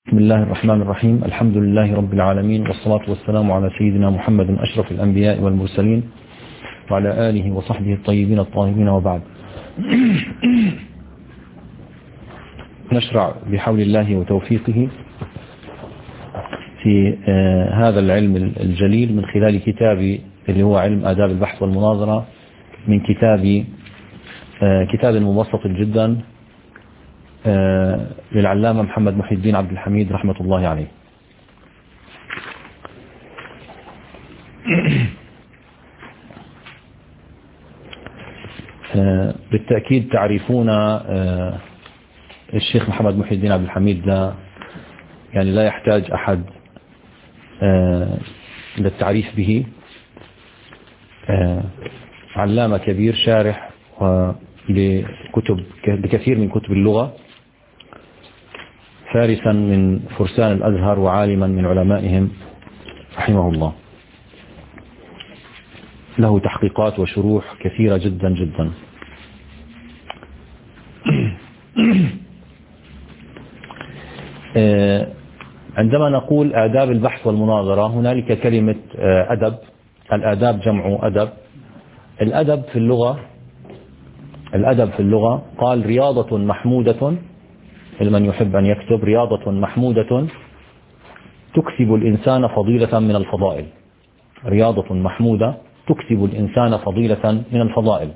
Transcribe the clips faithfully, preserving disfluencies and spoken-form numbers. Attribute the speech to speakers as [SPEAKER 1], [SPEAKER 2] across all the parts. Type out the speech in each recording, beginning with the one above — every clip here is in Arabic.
[SPEAKER 1] بسم الله الرحمن الرحيم. الحمد لله رب العالمين، والصلاة والسلام على سيدنا محمد أشرف الأنبياء والمرسلين وعلى آله وصحبه الطيبين الطاهرين، وبعد. نشرع بحول الله وتوفيقه في هذا العلم الجليل من خلال كتابي اللي هو علم آداب البحث والمناظرة، من كتاب كتاب مبسط جدا للعلامة محمد محي الدين عبد الحميد رحمة الله عليه. بالتأكيد تعرفون الشيخ محمد محي الدين عبد الحميد، لا يعني لا يحتاج أحد للتعريف به. علامة كبير، شارح لكتب لكثير من كتب اللغة، فارسا من فرسان الأزهر وعالما من علمائهم رحمه الله. له تحقيقات وشروح كثيرة جدا جدا. عندما نقول آداب البحث والمناظرة، هنالك كلمة أدب. الآداب جمع أدب. الأدب في اللغة الأدب في اللغة قال رياضة محمودة، لمن يحب أن يكتب، رياضة محمودة تكسب الإنسان فضيلة من الفضائل. رياضة محمودة تكسب الإنسان فضيلة من الفضائل.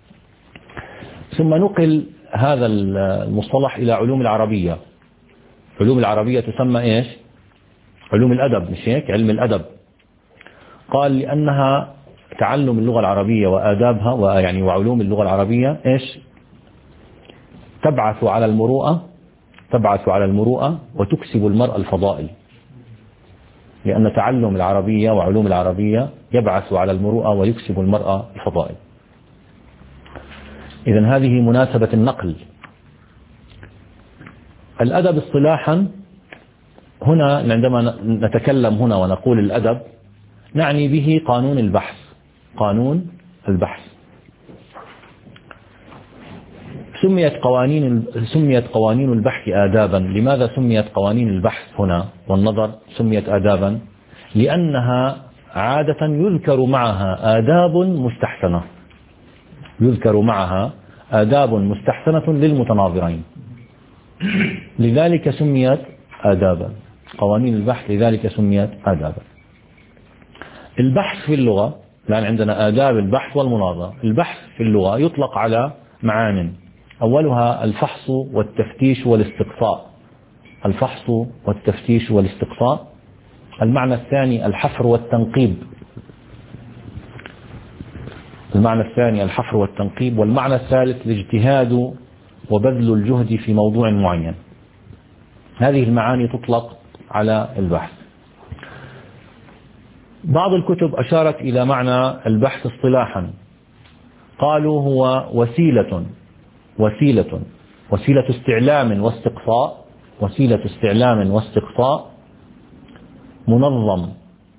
[SPEAKER 1] ثم نقل هذا المصطلح إلى علوم العربية. علوم العربية تسمى إيش؟ علوم الأدب، مش هيك؟ علم الأدب. قال لأنها تعلم اللغة العربية وآدابها ويعني وعلوم اللغة العربية إيش؟ تبعث على المروءة تبعث على المروءة وتكسب المرء الفضائل. لأن تعلم العربية وعلوم العربية يبعث على المروءة ويكسب المرء الفضائل. إذن هذه مناسبة النقل. الأدب اصطلاحا، هنا عندما نتكلم هنا ونقول الأدب نعني به قانون البحث. قانون البحث سميت قوانين سميت قوانين البحث آدابا. لماذا سميت قوانين البحث هنا والنظر سميت آدابا؟ لأنها عادة يذكر معها آداب مستحسنة يذكر معها آداب مستحسنة للمتناظرين، لذلك سميت آدابا. قوانين البحث لذلك سميت آدابا. البحث في اللغة، لأن عندنا آداب البحث والمناظرة. البحث في اللغة يطلق على معان، أولها الفحص والتفتيش والاستقصاء. الفحص والتفتيش والاستقصاء. المعنى الثاني الحفر والتنقيب. المعنى الثاني الحفر والتنقيب. والمعنى الثالث الاجتهاد وبذل الجهد في موضوع معين. هذه المعاني تطلق على البحث. بعض الكتب أشارت إلى معنى البحث اصطلاحا، قالوا هو وسيلة وسيلة وسيلة استعلام واستقصاء وسيلة استعلام واستقصاء منظم.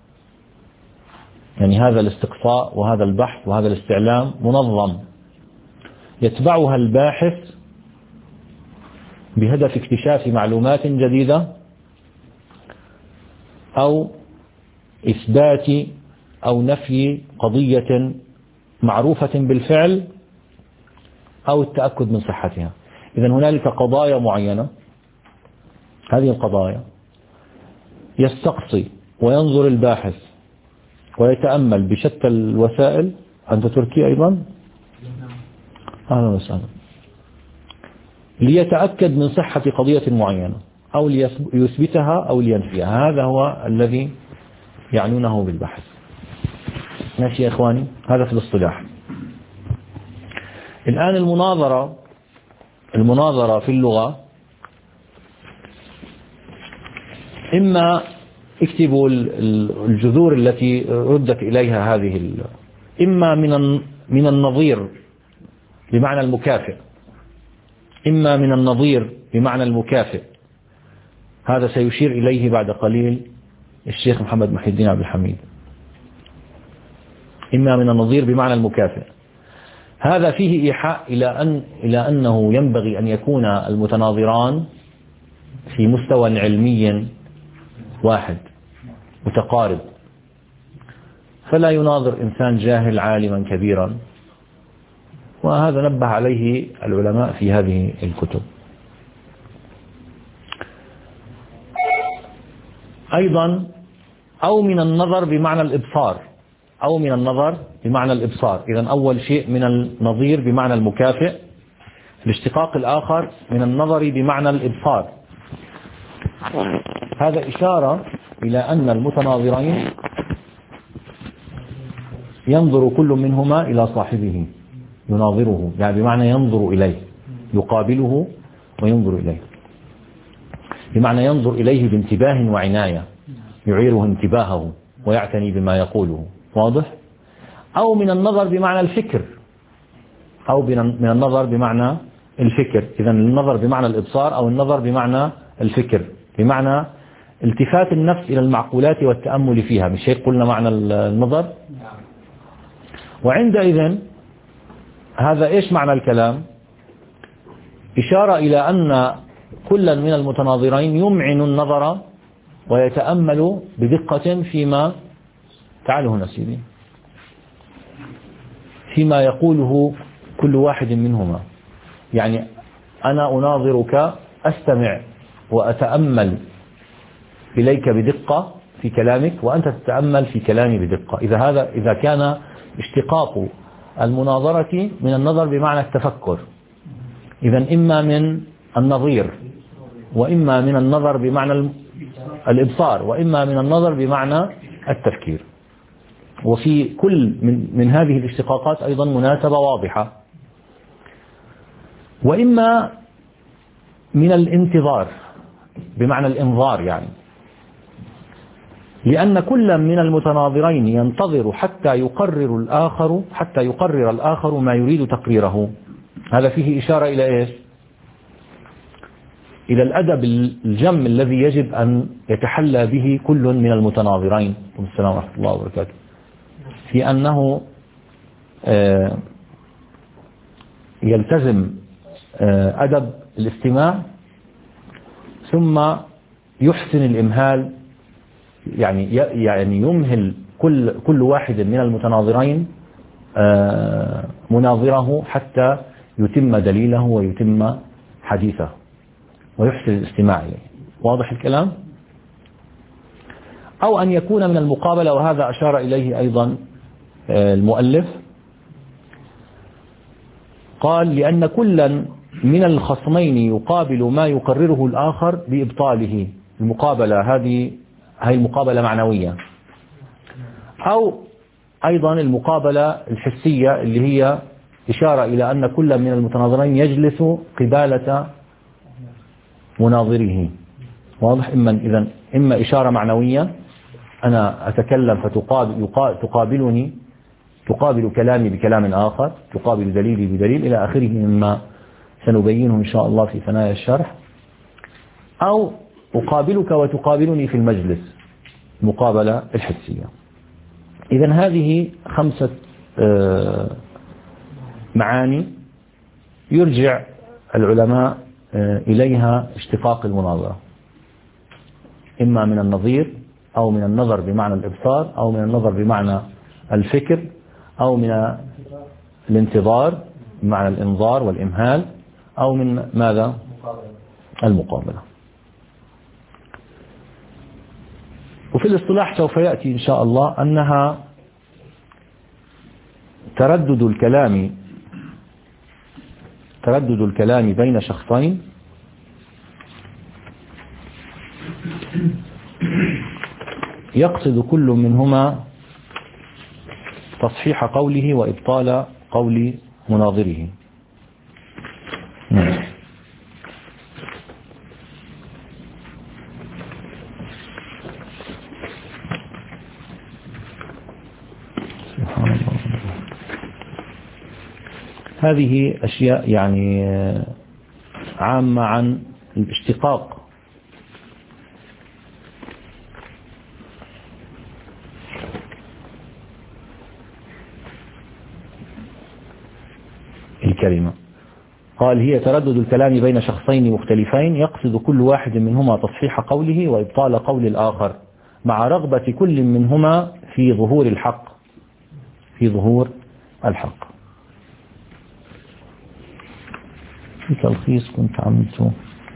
[SPEAKER 1] يعني هذا الاستقصاء وهذا البحث وهذا الاستعلام منظم، يتبعها الباحث بهدف اكتشاف معلومات جديدة أو إثبات أو نفي قضية معروفة بالفعل أو التأكد من صحتها. إذن هنالك قضايا معينة، هذه القضايا يستقصي وينظر الباحث ويتأمل بشتى الوسائل. أنت تركي أيضا؟ أهلا وسهلا. ليتأكد من صحة قضية معينة أو ليثبتها أو لينفيها. هذا هو الذي يعنونه بالبحث. ماشي يا إخواني؟ هذا في الاصطلاح. الآن المناظرة المناظرة في اللغة، إما اكتبوا الجذور التي ردت إليها هذه، إما من من النظير بمعنى المكافئ، إما من النظير بمعنى المكافئ. هذا سيشير إليه بعد قليل الشيخ محمد محي الدين عبد الحميد. إما من النظير بمعنى المكافئ. هذا فيه إيحاء إلى أن إلى أنه ينبغي أن يكون المتناظران في مستوى علمي واحد متقارب، فلا يناظر إنسان جاهل عالما كبيرا، وهذا نبه عليه العلماء في هذه الكتب. أيضا أو من النظر بمعنى الإبصار، أو من النظر بمعنى الإبصار. إذن أول شيء من النظير بمعنى المكافئ، الاشتقاق الآخر من النظر بمعنى الإبصار. هذا إشارة إلى أن المتناظرين ينظر كل منهما إلى صاحبه، يناظره، يعني بمعنى ينظر إليه، يقابله وينظر إليه، بمعنى ينظر إليه بانتباه وعناية، يعيره انتباهه ويعتني بما يقوله. واضح؟ أو من النظر بمعنى الفكر، أو من النظر بمعنى الفكر. إذن النظر بمعنى الإبصار أو النظر بمعنى الفكر، بمعنى التفات النفس إلى المعقولات والتأمل فيها. مش هيك قلنا معنى النظر؟ وعندئذ هذا إيش معنى الكلام؟ إشارة إلى أن كل من المتناظرين يمعن النظر ويتأمل بدقة فيما تعالوا هنا سيدي فيما يقوله كل واحد منهما. يعني أنا أناظرك، أستمع وأتأمل إليك بدقة في كلامك، وأنت تتأمل في كلامي بدقة. إذا هذا إذا كان اشتقاق المناظرة من النظر بمعنى التفكر، إذا إما من النظير، وإما من النظر بمعنى الإبصار، وإما من النظر بمعنى التفكير. وفي كل من, من هذه الاشتقاقات أيضا مناسبة واضحة. وإما من الانتظار بمعنى الإنظار، يعني لأن كل من المتناظرين ينتظر حتى يقرر الآخر حتى يقرر الآخر ما يريد تقريره. هذا فيه إشارة إلى إيش؟ إلى الأدب الجم الذي يجب أن يتحلى به كل من المتناظرين. والسلام ورحمة الله وبركاته. في أنه يلتزم أدب الاستماع، ثم يحسن الإمهال، يعني يعني يمهل كل كل واحد من المتناظرين مناظره حتى يتم دليله ويتم حديثه ويحسن الاستماع إليه. واضح الكلام؟ أو أن يكون من المقابلة، وهذا أشار إليه أيضا المؤلف، قال لأن كلا من الخصمين يقابل ما يقرره الآخر بإبطاله. المقابلة هذه هي المقابلة معنوية، أو أيضا المقابلة الحسية اللي هي إشارة إلى أن كل من المتناظرين يجلس قبالة مناظره. واضح؟ إما إذن إما إشارة معنوية، أنا أتكلم فتقابل تقابلني تقابل كلامي بكلام آخر، تقابل دليلي بدليل إلى آخره مما سنبينه إن شاء الله في ثنايا الشرح. أو أقابلك وتقابلني في المجلس، المقابلة الحسية. إذن هذه خمسة معاني يرجع العلماء إليها اشتقاق المناظرة، إما من النظير، أو من النظر بمعنى الإبصار، أو من النظر بمعنى الفكر، أو من الانتظار بمعنى الإنظار والإمهال، أو من ماذا؟ المقابلة. وفي الاصطلاح سوف يأتي إن شاء الله أنها تردد الكلام تردد الكلام بين شخصين يقصد كل منهما تصحيح قوله وإبطال قول مناظره. سبحان الله. هذه أشياء يعني عامة عن الاشتقاق. الكلمة. قال هي تردد الكلام بين شخصين مختلفين يقصد كل واحد منهما تصحيح قوله وإبطال قول الآخر مع رغبة كل منهما في ظهور الحق في ظهور الحق. في تلخيص كنت عملته.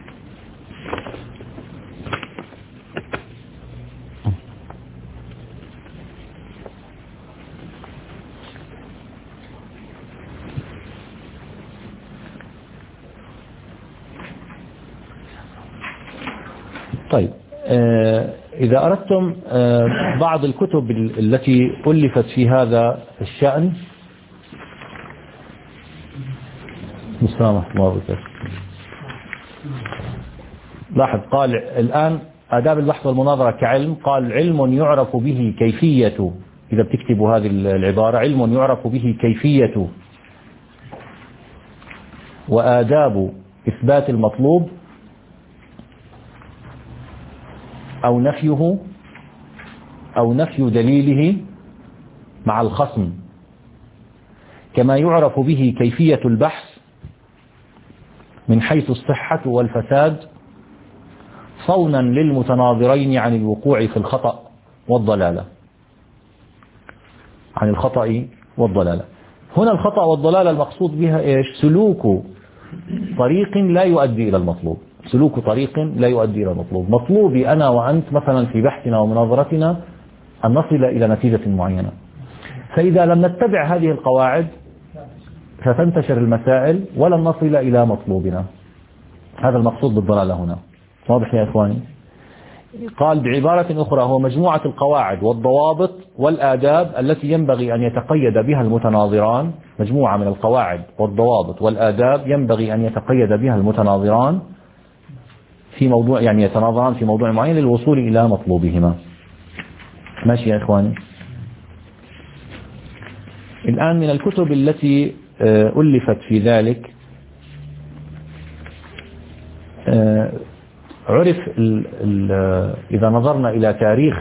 [SPEAKER 1] طيب إذا أردتم بعض الكتب التي ألفت في هذا الشأن مسامح الله وبركاته. لاحظ قال الآن آداب البحث والمناظرة كعلم، قال علم يعرف به كيفية، إذا بتكتبوا هذه العبارة علم يعرف به كيفية وآداب إثبات المطلوب أو نفيه أو نفي دليله مع الخصم، كما يعرف به كيفية البحث من حيث الصحة والفساد صونا للمتناظرين عن الوقوع في الخطأ والضلالة عن الخطأ والضلالة. هنا الخطأ والضلالة المقصود بها إيش؟ سلوك طريق لا يؤدي إلى المطلوب، سلوك طريق لا يؤدي إلى المطلوب. مطلوبي أنا وأنت مثلا في بحثنا ومناظرتنا أن نصل إلى نتيجة معينة، فإذا لم نتبع هذه القواعد ستنتشر المسائل ولن نصل إلى مطلوبنا. هذا المقصود بالضلالة هنا. واضح يا إخواني؟ قال بعبارة أخرى هو مجموعة القواعد والضوابط والآداب التي ينبغي أن يتقيد بها المتناظران، مجموعة من القواعد والضوابط والآداب ينبغي أن يتقيد بها المتناظران في موضوع، يعني يتناظران في موضوع معين للوصول إلى مطلوبهما. ماشي يا إخواني؟ الآن من الكتب التي ألفت في ذلك عرف ال ال إذا نظرنا إلى تاريخ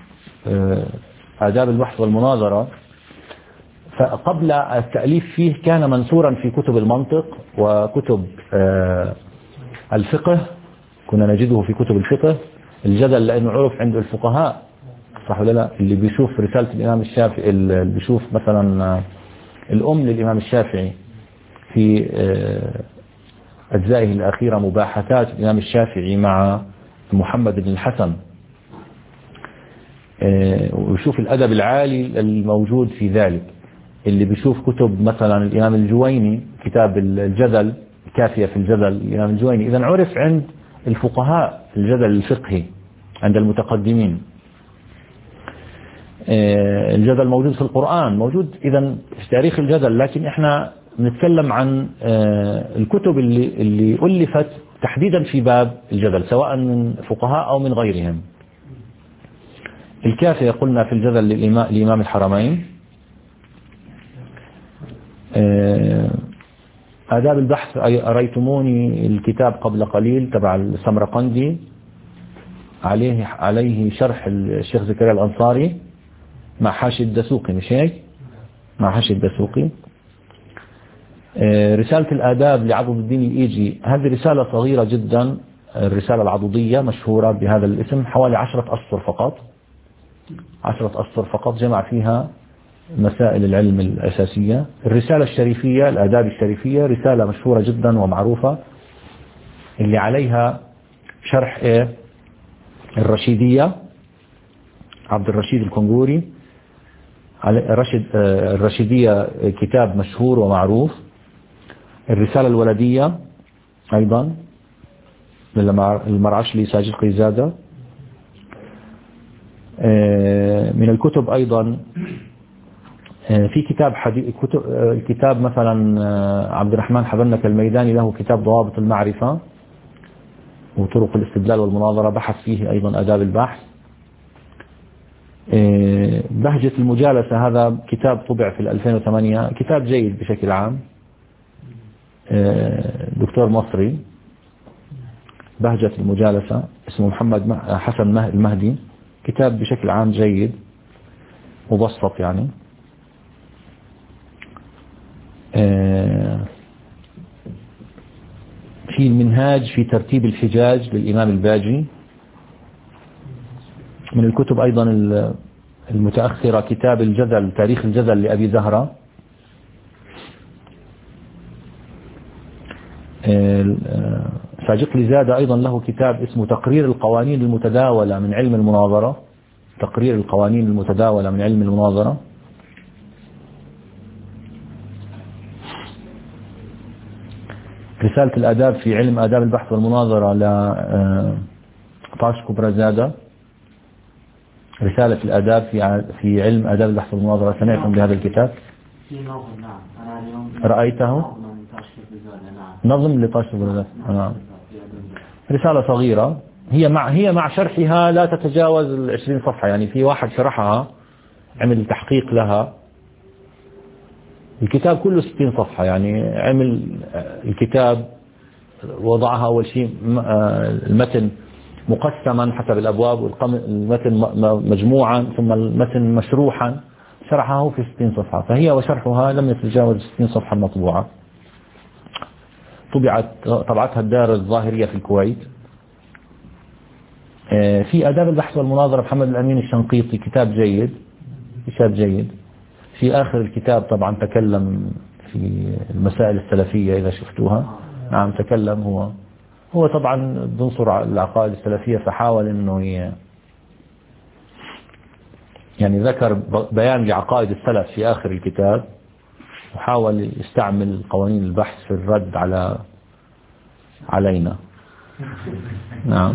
[SPEAKER 1] آداب البحث والمناظرة، فقبل التأليف فيه كان منثورا في كتب المنطق وكتب الفقه، كنا نجده في كتب الفقه. الجدل لأنه عرف عند الفقهاء، صح ولا لا؟ اللي بيشوف رسالة الإمام الشافعي، اللي بيشوف مثلا الأم للإمام الشافعي في أجزائه الأخيرة مباحثات الإمام الشافعي مع محمد بن الحسن، ويشوف الأدب العالي الموجود في ذلك. اللي بيشوف كتب مثلا الإمام الجويني، كتاب الجدل، كافية في الجدل الإمام الجويني، إذن عرف عند الفقهاء الجدل الفقهي عند المتقدمين. الجدل موجود في القرآن، موجود إذن في تاريخ الجدل، لكن إحنا نتكلم عن الكتب اللي اللي ألفت تحديدا في باب الجدل، سواء من فقهاء أو من غيرهم. الكافية قلنا في الجدل للإمام الحرمين. آداب البحث أريتموني الكتاب قبل قليل تبع السمرقندي، عليه عليه شرح الشيخ زكريا الأنصاري مع حاشي الدسوقي، مش هيك؟ مع حاشي الدسوقي. رسالة الآداب لعضد الدين الإيجي، هذه رسالة صغيرة جدا، الرسالة العضدية مشهورة بهذا الاسم، حوالي عشرة أسطر فقط، عشرة أسطر فقط جمع فيها مسائل العلم الأساسية. الرسالة الشريفية، الآداب الشريفية، رسالة مشهورة جدا ومعروفة، اللي عليها شرح إيه؟ الرشيدية، عبد الرشيد الكنغوري. الرشيد الرشيدية كتاب مشهور ومعروف. الرسالة الولدية أيضا للمرعشلي ساجد قيزادة. من الكتب أيضا في كتاب حديث، كتب كتاب مثلا عبد الرحمن حبنك الميداني له كتاب ضوابط المعرفة وطرق الاستدلال والمناظرة، بحث فيه أيضا آداب البحث. بهجة المجالسة، هذا كتاب طبع في ألفين وثمانية، كتاب جيد بشكل عام، دكتور مصري. بهجة المجالسة اسمه محمد حسن المهدي، كتاب بشكل عام جيد مبسط يعني. في المنهاج في ترتيب الحجاج للإمام الباجي. من الكتب أيضا المتأخرة كتاب الجدل، تاريخ الجدل لأبي زهرة. ساجق لزادة أيضا له كتاب اسمه تقرير القوانين المتداولة من علم المناظرة، تقرير القوانين المتداولة من علم المناظرة. رسالة الآداب في علم آداب البحث والمناظرة ل طاشكو برزادة. رسالة الآداب في في علم آداب البحث والمناظرة، سمعتم بهذا الكتاب؟ رأيته؟ نظم لطاشكو برزادة. نعم. رسالة صغيرة هي مع هي مع شرحها لا تتجاوز العشرين صفحة، يعني في واحد شرحها عمل تحقيق لها. الكتاب كله ستين صفحة، يعني عمل الكتاب وضعها أول شيء المتن مقسما حسب الأبواب، والمتن مجموعا، ثم المتن مشروحا، شرحه في ستين صفحة، فهي وشرحها لم يتجاوز ستين صفحة المطبوعة. طبعت طبعتها الدار الظاهرية في الكويت. في آداب البحث والمناظرة محمد الأمين الشنقيطي، كتاب جيد، كتاب جيد. في آخر الكتاب طبعا تكلم في المسائل السلفية إذا شفتوها. نعم تكلم. هو هو طبعا بنصر العقائد السلفية، فحاول أنه يعني ذكر بيان لعقائد السلف في آخر الكتاب، وحاول يستعمل قوانين البحث في الرد على علينا. نعم.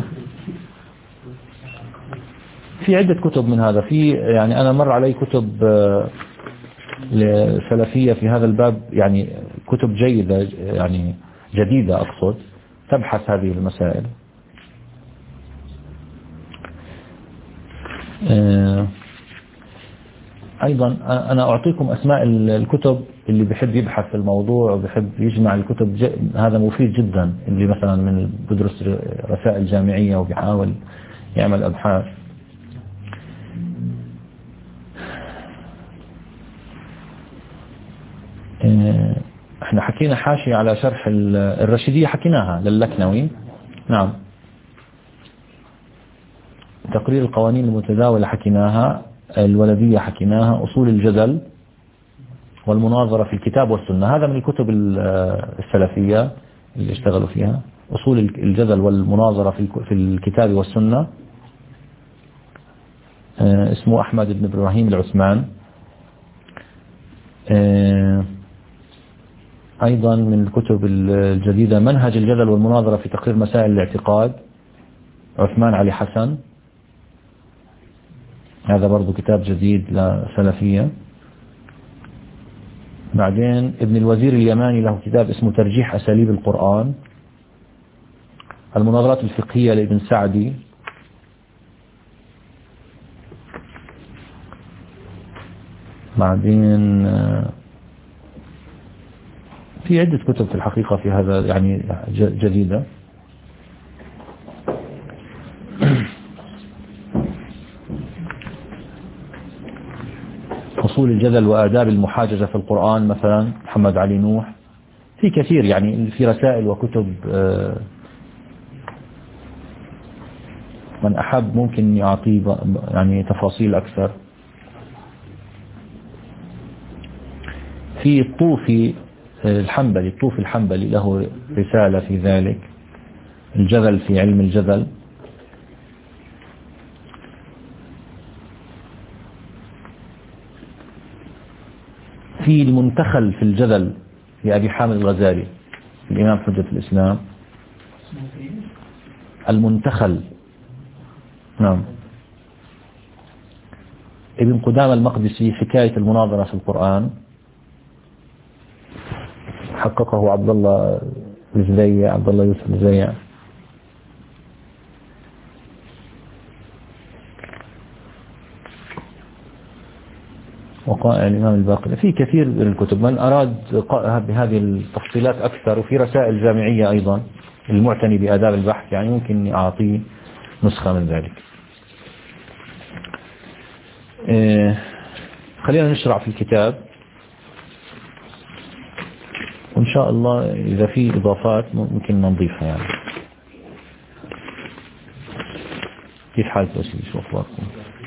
[SPEAKER 1] في عدة كتب من هذا. في يعني أنا مر علي كتب سلفية في هذا الباب، يعني كتب جيدة، يعني جديدة أقصد، تبحث هذه المسائل. أيضا أنا أعطيكم أسماء الكتب اللي بحب يبحث في الموضوع وبحب يجمع الكتب، هذا مفيد جدا. اللي مثلا من بدرس رسائل جامعية وبيحاول يعمل أبحاث. احنا حكينا حاشية على شرح الرشيدية، حكيناها للكنوي. نعم. تقرير القوانين المتداولة حكيناها، الولدية حكيناها، أصول الجدل والمناظرة في الكتاب والسنة، هذا من الكتب السلفية اللي اشتغلوا فيها. أصول الجدل والمناظرة في الكتاب والسنة اسمه أحمد بن إبراهيم العثمان. أيضا من الكتب الجديدة منهج الجدل والمناظرة في تقرير مسائل الاعتقاد، عثمان علي حسن، هذا برضو كتاب جديد لسلفية. بعدين ابن الوزير اليماني له كتاب اسمه ترجيح أساليب القرآن. المناظرات الفقهية لابن سعدي. بعدين في عدة كتب في الحقيقة في هذا يعني جديدة. أصول الجدل وآداب المحاججة في القرآن مثلا محمد علي نوح. في كثير يعني، في رسائل وكتب، من أحب ممكن يعطيه يعني تفاصيل أكثر. في الطوفي الحنبلي، الطوفي الحنبلي له رسالة في ذلك، الجدل في علم الجدل. في المنتخل في الجدل لأبي حامد الغزالي، الإمام حجة الإسلام. المنتخل. نعم. ابن قدامة المقدسي حكاية المناظرة في القرآن، حققه عبد الله الزريع، عبد الله يوسف الزريع. وقائع الإمام الباقر. في كثير من الكتب، من أراد بهذه التفصيلات أكثر. وفي رسائل جامعية أيضا المعتني بآداب البحث، يعني ممكن أعطيه نسخة من ذلك. خلينا نشرع في الكتاب، وإن شاء الله إذا في إضافات ممكن نضيفها يعني. كيف حالك أسيدي؟ شو أخباركم؟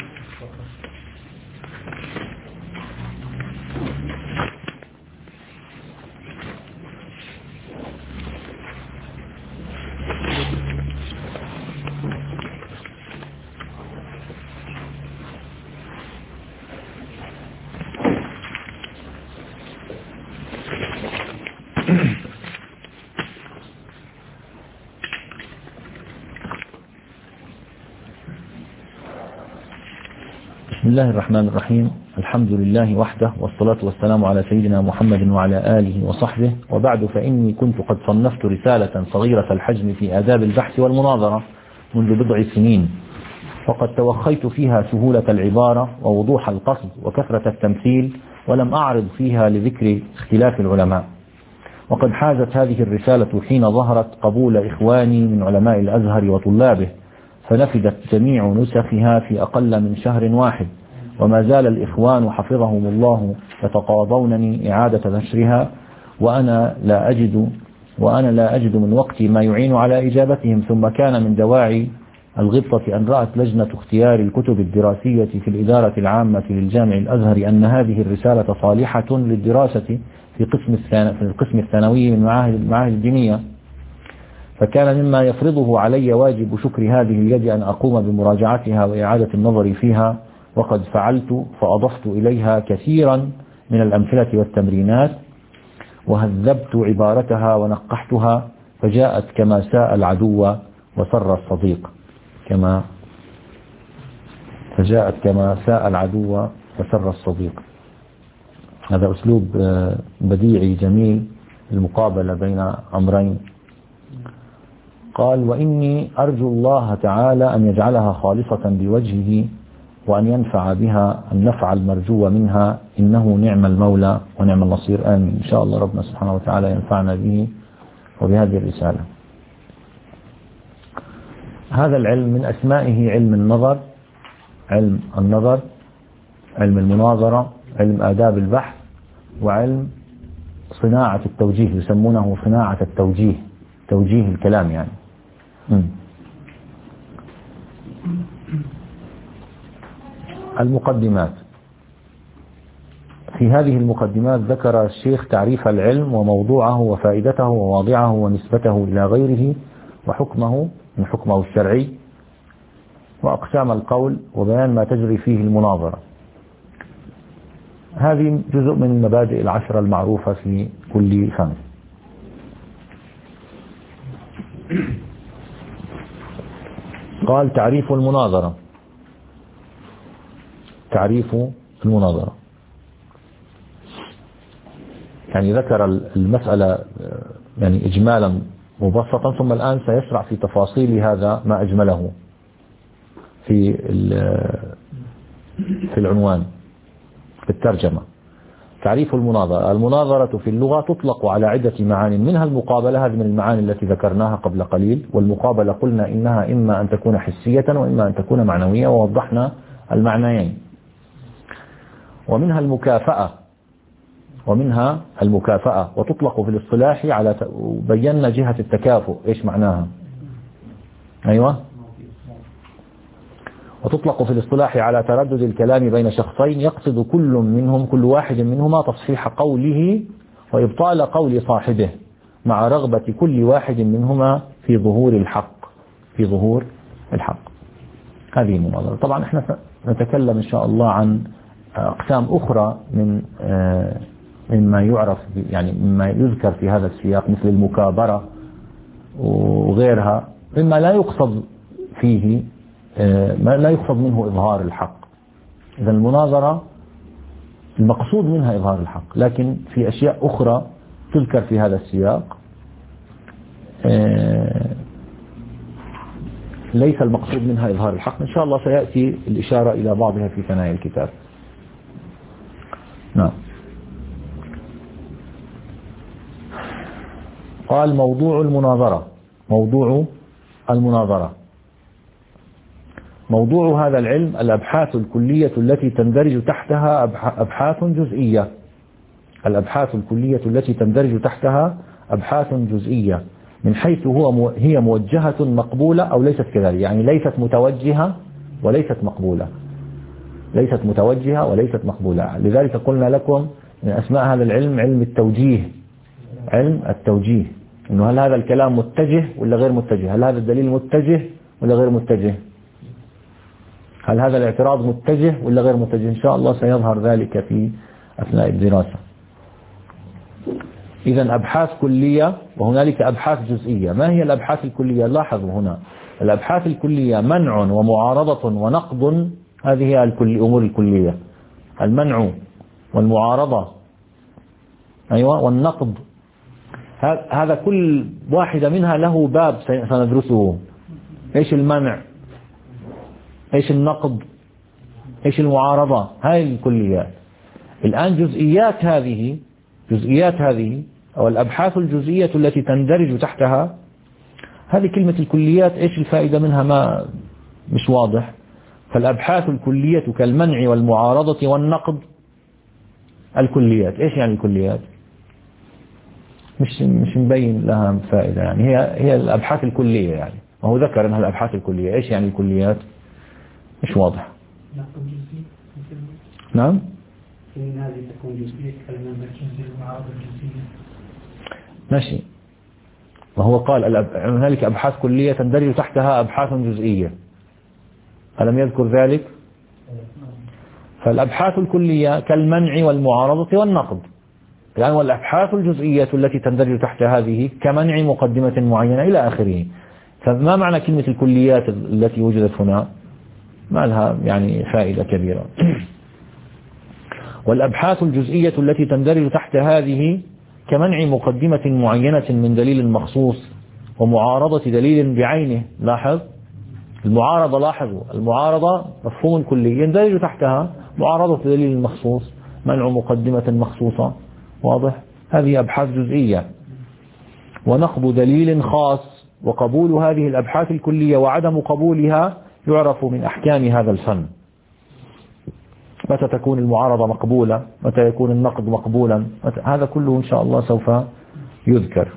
[SPEAKER 1] بسم الله الرحمن الرحيم. الحمد لله وحده، والصلاة والسلام على سيدنا محمد وعلى آله وصحبه، وبعد، فإني كنت قد صنفت رسالة صغيرة الحجم في آداب البحث والمناظرة منذ بضع سنين، وقد توخيت فيها سهولة العبارة ووضوح القصد وكثرة التمثيل، ولم أعرض فيها لذكر اختلاف العلماء. وقد حازت هذه الرسالة حين ظهرت قبول إخواني من علماء الأزهر وطلابه، فنفدت جميع نسخها في أقل من شهر واحد، وما زال الإخوان حفظهم الله يتقاضونني إعادة نشرها، وأنا لا أجد وأنا لا أجد من وقتي ما يعين على إجابتهم. ثم كان من دواعي الغبطة أن رأت لجنة اختيار الكتب الدراسية في الإدارة العامة للجامع الأزهر أن هذه الرسالة صالحة للدراسة في قسم في القسم الثانوي من المعاهد الدينية، فكان مما يفرضه علي واجب شكر هذه اليد أن أقوم بمراجعتها وإعادة النظر فيها، وقد فعلت، فأضفت إليها كثيرا من الأمثلة والتمرينات، وهذبت عبارتها ونقحتها، فجاءت كما ساء العدو وسر الصديق كما فجاءت كما ساء العدو وسر الصديق. هذا أسلوب بديعي جميل المقابلة بين أمرين. قال: وإني أرجو الله تعالى أن يجعلها خالصة بوجهه، وأن ينفع بها النفع المرجو منها، إنه نعم المولى ونعم النصير. آمين. إن شاء الله ربنا سبحانه وتعالى ينفعنا به وبهذه الرسالة. هذا العلم من أسمائه علم النظر، علم النظر، علم المناظرة، علم آداب البحث، وعلم صناعة التوجيه، يسمونه صناعة التوجيه، توجيه الكلام يعني. م. المقدمات. في هذه المقدمات ذكر الشيخ تعريف العلم وموضوعه وفائدته وواضعه ونسبته إلى غيره وحكمه من حكمه الشرعي، وأقسام القول، وبيان ما تجري فيه المناظرة. هذه جزء من المبادئ العشرة المعروفة في كل فن. قال: تعريف المناظرة. تعريف المناظرة يعني ذكر المسألة يعني إجمالا مبسطا، ثم الآن سيشرع في تفاصيل هذا ما أجمله في في العنوان في الترجمة. تعريف المناظرة. المناظرة في اللغة تطلق على عدة معان، منها المقابلة، هذه من المعاني التي ذكرناها قبل قليل. والمقابلة قلنا إنها إما أن تكون حسية وإما أن تكون معنوية، ووضحنا المعنيين. ومنها المكافأة ومنها المكافأة وتطلق في الاصطلاح على، بينا جهة التكافؤ إيش معناها. أيوة. وتطلق في الاصطلاح على تردد الكلام بين شخصين يقصد كل منهم كل واحد منهما تصحيح قوله وإبطال قول صاحبه، مع رغبة كل واحد منهما في ظهور الحق في ظهور الحق. هذه المناظرة. طبعا احنا نتكلم إن شاء الله عن أقسام أخرى من مما يعرف يعني مما يذكر في هذا السياق، مثل المكابرة وغيرها، مما لا يقصد فيه ما لا يقصد منه إظهار الحق. إذا المناظرة المقصود منها إظهار الحق، لكن في أشياء أخرى تذكر في هذا السياق ليس المقصود منها إظهار الحق. إن شاء الله سيأتي الإشارة إلى بعضها في ثنايا الكتاب. نعم. قال: موضوع المناظرة. موضوع المناظرة موضوع هذا العلم الأبحاث الكلية التي تندرج تحتها أبحاث جزئية. الأبحاث الكلية التي تندرج تحتها أبحاث جزئية من حيث هو هي موجهة مقبولة أو ليست كذلك، يعني ليست متوجهة وليست مقبولة، ليست متوجهة وليست مقبولة. لذلك قلنا لكم من أسماء هذا العلم علم التوجيه، علم التوجيه، إنه هل هذا الكلام متجه ولا غير متجه، هل هذا الدليل متجه ولا غير متجه، هل هذا الاعتراض متجه ولا غير متجه. إن شاء الله سيظهر ذلك في أثناء الدراسة. إذا أبحاث كلية وهنالك أبحاث جزئية. ما هي الأبحاث الكلية؟ لاحظوا هنا الأبحاث الكلية منع ومعارضة ونقض، هذه هي الأمور الكلية، المنع والمعارضة أيوة والنقض، هذا كل واحدة منها له باب سندرسه. إيش المنع، إيش النقض، إيش المعارضة، هاي الكليات. الآن جزئيات هذه جزئيات هذه أو الأبحاث الجزئية التي تندرج تحتها، هذه كلمة الكليات إيش الفائدة منها ما مش واضح. فالأبحاث الكلية كالمنع والمعارضة والنقض الكليات. إيش يعني الكليات؟ مش مش مبين لها فائدة، يعني هي هي الأبحاث الكلية، يعني وهو ذكر أنها الأبحاث الكلية. إيش يعني الكليات؟ مش واضح. نعم.
[SPEAKER 2] إن هذه تكون جزئية كالمنع الجزئي والمعارضة الجزئية.
[SPEAKER 1] ماشي. وهو قال هنالك أبحاث كلية تندرج تحتها أبحاث جزئية، ألم يذكر ذلك؟ فالأبحاث الكلية كالمنع والمعارضة والنقض، يعني والأبحاث الجزئية التي تندرج تحت هذه كمنع مقدمة معينة إلى آخره. فما معنى كلمة الكليات التي وجدت هنا؟ ما لها يعني فائدة كبيرة. والأبحاث الجزئية التي تندرج تحت هذه كمنع مقدمة معينة من دليل مخصوص ومعارضة دليل بعينه. لاحظ المعارضة، لاحظوا المعارضة مفهوم كلي يندرج تحتها معارضة دليل مخصوص، منع مقدمة مخصوصة، واضح؟ هذه أبحاث جزئية. ونقض دليل خاص، وقبول هذه الأبحاث الكلية وعدم قبولها يعرف من أحكام هذا الفن. متى تكون المعارضة مقبولة، متى يكون النقد مقبولا، هذا كله إن شاء الله سوف يذكر.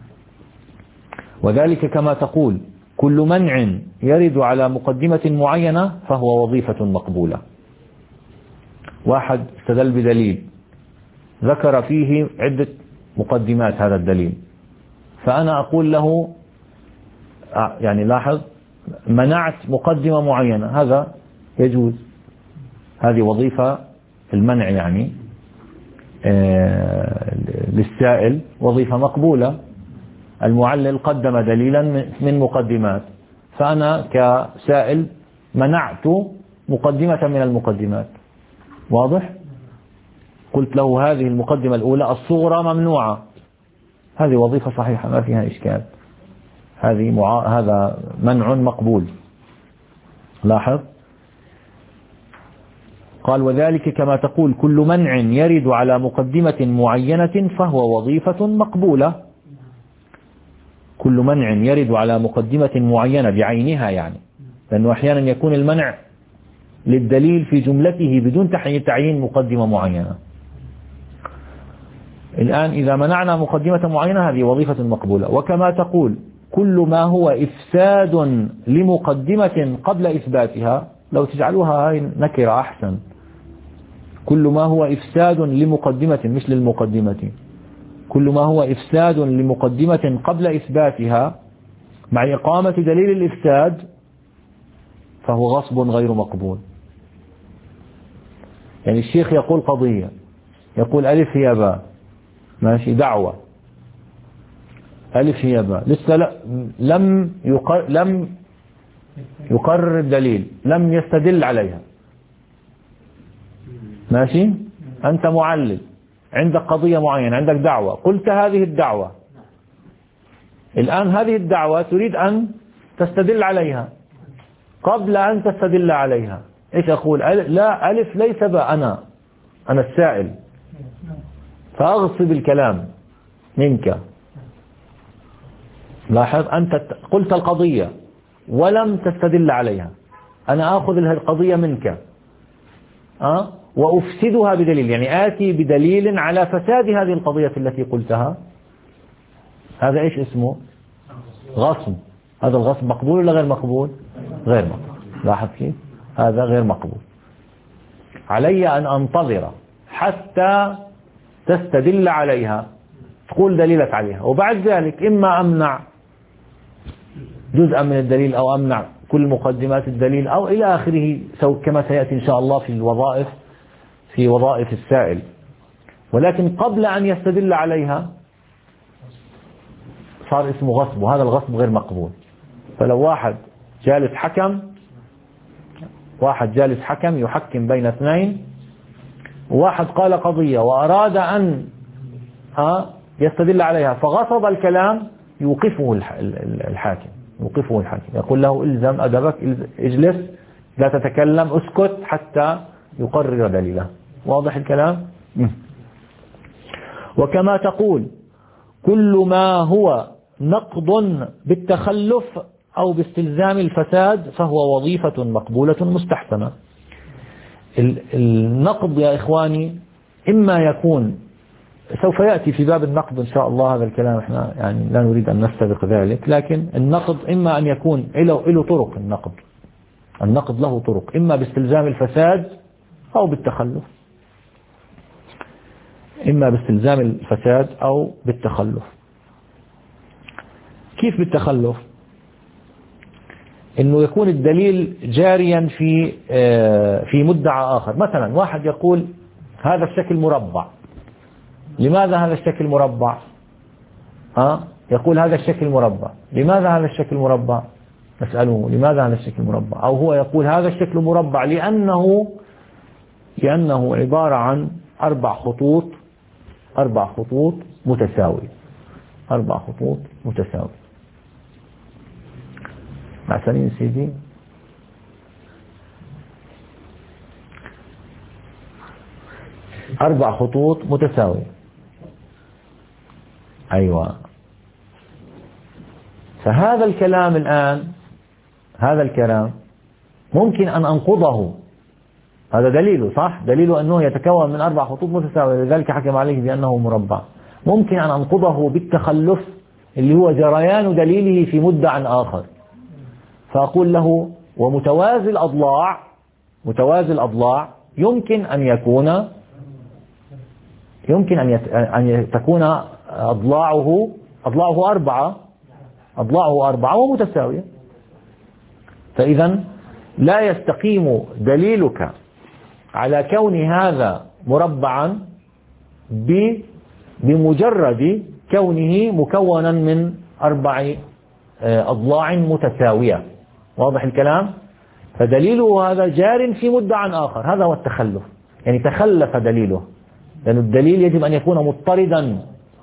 [SPEAKER 1] وذلك كما تقول كل منع يرد على مقدمة معينة فهو وظيفة مقبولة. واحد استدل بدليل ذكر فيه عدة مقدمات هذا الدليل، فأنا أقول له يعني لاحظ منعت مقدمة معينة، هذا يجوز، هذه وظيفة المنع يعني للسائل وظيفة مقبولة. المعلل قدم دليلا من مقدمات، فأنا كسائل منعت مقدمة من المقدمات، واضح؟ قلت له هذه المقدمة الأولى الصغرى ممنوعة، هذه وظيفة صحيحة ما فيها إشكال، هذه مع... هذا منع مقبول. لاحظ قال وذلك كما تقول كل منع يرد على مقدمة معينة فهو وظيفة مقبولة. كل منع يرد على مقدمة معينة بعينها، يعني لأنه أحيانا يكون المنع للدليل في جملته بدون تعيين مقدمة معينة. الآن إذا منعنا مقدمة معينة هذه وظيفة مقبولة. وكما تقول كل ما هو إفساد لمقدمة قبل إثباتها، لو تجعلوها هاي نكرة أحسن، كل ما هو إفساد لمقدمة مش للمقدمة، كل ما هو إفساد لمقدمة قبل إثباتها مع إقامة دليل الإفساد فهو غصب غير مقبول. يعني الشيخ يقول قضية، يقول ألف هي باء، ماشي، دعوة ألف هي باء، لسه لم يقر لم يقرر الدليل، لم يستدل عليها، ماشي. أنت معلل عندك قضية معينة، عندك دعوة، قلت هذه الدعوة، الآن هذه الدعوة تريد أن تستدل عليها، قبل أن تستدل عليها إيش أقول؟ لا ألف ليس باء، أنا أنا السائل، فأغصب الكلام منك. لاحظ أنت قلت القضية ولم تستدل عليها، أنا أخذ القضية منك، أه؟ وأفسدها بدليل، يعني آتي بدليل على فساد هذه القضية التي قلتها، هذا إيش اسمه؟ غصب. هذا الغصب مقبول ولا غير مقبول؟ غير مقبول. لاحظ كيف؟ هذا غير مقبول. علي أن أنتظر حتى تستدل عليها، تقول دليلك عليها، وبعد ذلك إما أمنع جزءا من الدليل أو أمنع كل مقدمات الدليل أو إلى آخره، كما سيأتي إن شاء الله في الوظائف في وظائف السائل. ولكن قبل أن يستدل عليها صار اسمه غصب، وهذا الغصب غير مقبول. فلو واحد جالس حكم واحد جالس حكم يحكم بين اثنين، وواحد قال قضية وأراد أن يستدل عليها فغصب الكلام، يوقفه الحاكم يوقفه الحاكم يقول له إلزم أدبك، اجلس لا تتكلم، اسكت حتى يقرر دليله. واضح الكلام؟ وكما تقول كل ما هو نقض بالتخلف أو باستلزام الفساد فهو وظيفة مقبولة مستحسنة. النقض يا إخواني إما يكون، سوف يأتي في باب النقض إن شاء الله هذا الكلام، إحنا يعني لا نريد أن نستبق ذلك، لكن النقض إما أن يكون له طرق، النقض النقض له طرق، إما باستلزام الفساد أو بالتخلف، إما باستلزام الفساد أو بالتخلف. كيف بالتخلف؟ إنه يكون الدليل جاريا في في مدعى آخر. مثلا واحد يقول هذا الشكل مربع، لماذا هذا الشكل مربع؟ ها؟ يقول هذا الشكل مربع، لماذا هذا الشكل مربع؟ نسأله لماذا هذا الشكل مربع؟ أو هو يقول هذا الشكل مربع لأنه لأنه عبارة عن أربع خطوط أربع خطوط متساوية أربع خطوط متساوية. مع سنين سيدي أربع خطوط متساوية. أيوة. فهذا الكلام الآن هذا الكلام ممكن أن أنقضه، هذا دليله صح، دليله أنه يتكون من أربع خطوط متساوية، لذلك حكم عليه بأنه مربع. ممكن أن أنقضه بالتخلف اللي هو جريان دليله في مدعى آخر، فأقول له ومتوازي الأضلاع متوازي الأضلاع يمكن أن يكون يمكن أن تكون أضلاعه أضلاعه أربعة أضلاعه أربعة ومتساوية. فإذا لا يستقيم دليلك على كون هذا مربعا بمجرد كونه مكونا من أربع أضلاع متساوية. واضح الكلام؟ فدليله هذا جار في مدعى آخر، هذا هو التخلف، يعني تخلف دليله، لأن الدليل يجب أن يكون مضطردا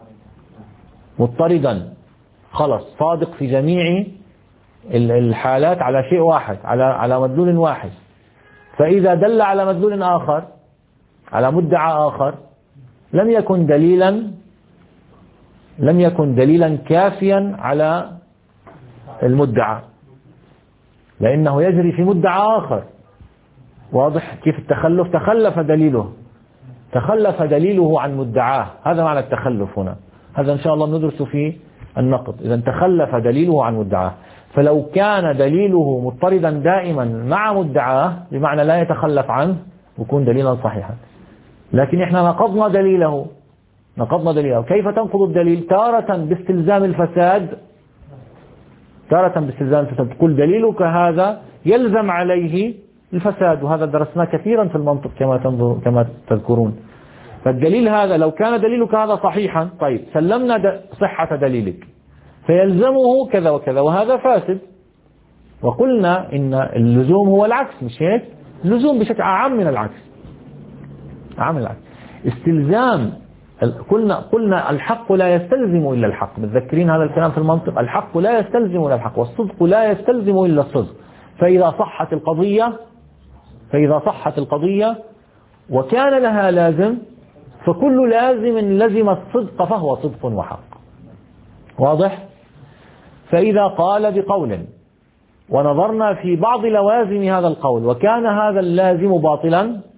[SPEAKER 1] مضطردا خلص صادق في جميع الحالات على شيء واحد، على على مدلول واحد. فإذا دل على مدلول آخر، على مدعى آخر، لم يكن دليلا لم يكن دليلا كافيا على المدعى، لأنه يجري في مدعى آخر. واضح كيف التخلف؟ تخلف دليله تخلف دليله عن مدعاه، هذا معنى التخلف هنا. هذا إن شاء الله ندرس في النقض. إذا تخلف دليله عن مدعاه، فلو كان دليله مضطردا دائما مع مدعاه بمعنى لا يتخلف عنه يكون دليلا صحيحا. لكن احنا نقضنا دليله نقضنا دليله كيف تنقض الدليل؟ تارة باستلزام الفساد تارة باستلزام الفساد، تقول دليلك هذا يلزم عليه الفساد، وهذا درسناه كثيرا في المنطق كما تنظر كما تذكرون. فالدليل هذا لو كان دليلك هذا صحيحا، طيب سلمنا صحة دليلك، فيلزمه كذا وكذا وهذا فاسد. وقلنا إن اللزوم هو العكس، مش هيك؟ اللزوم بشكل أعم من العكس أعم من العكس. استلزام قلنا قلنا الحق لا يستلزم إلا الحق، متذكرين هذا الكلام في المنطق؟ الحق لا يستلزم إلا الحق، والصدق لا يستلزم إلا الصدق. فإذا صحت القضية فإذا صحت القضية وكان لها لازم، فكل لازم لزم الصدق فهو صدق وحق. واضح؟ فإذا قال بقول ونظرنا في بعض لوازم هذا القول وكان هذا اللازم باطلا،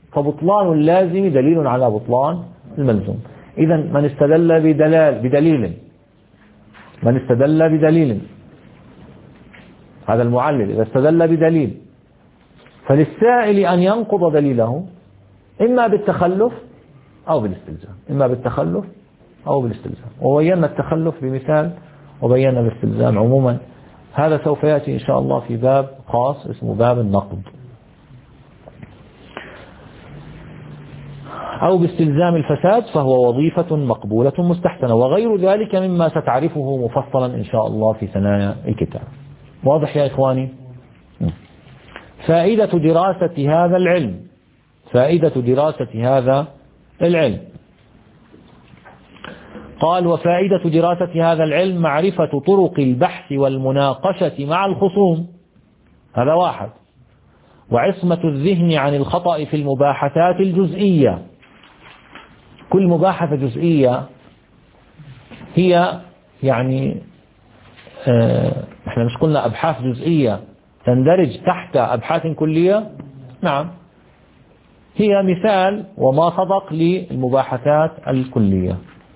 [SPEAKER 1] فبطلان اللازم دليل على بطلان الملزوم. إذا من استدل بدلال بدليل من استدل بدليل هذا المعلل إذا استدل بدليل فللسائل أن ينقض دليله إما بالتخلف أو بالاستلزام إما بالتخلف أو بالاستلزام. وبينا التخلف بمثال وبينا الاستلزام عموما. هذا سوف يأتي إن شاء الله في باب خاص اسمه باب النقض. أو باستلزام الفساد فهو وظيفة مقبولة مستحسنة وغير ذلك مما ستعرفه مفصلا إن شاء الله في ثنايا الكتاب. واضح يا إخواني؟ فائدة دراسة هذا العلم فائدة دراسة هذا العلم قال وفائدة دراسة هذا العلم معرفة طرق البحث والمناقشة مع الخصوم. هذا واحد. وعصمة الذهن عن الخطأ في المباحثات الجزئية. كل مباحثة جزئية هي يعني اه احنا مش قلنا أبحاث جزئية تندرج تحت أبحاث كلية؟ نعم، هي مثال وما صدق للمباحثات الكلية.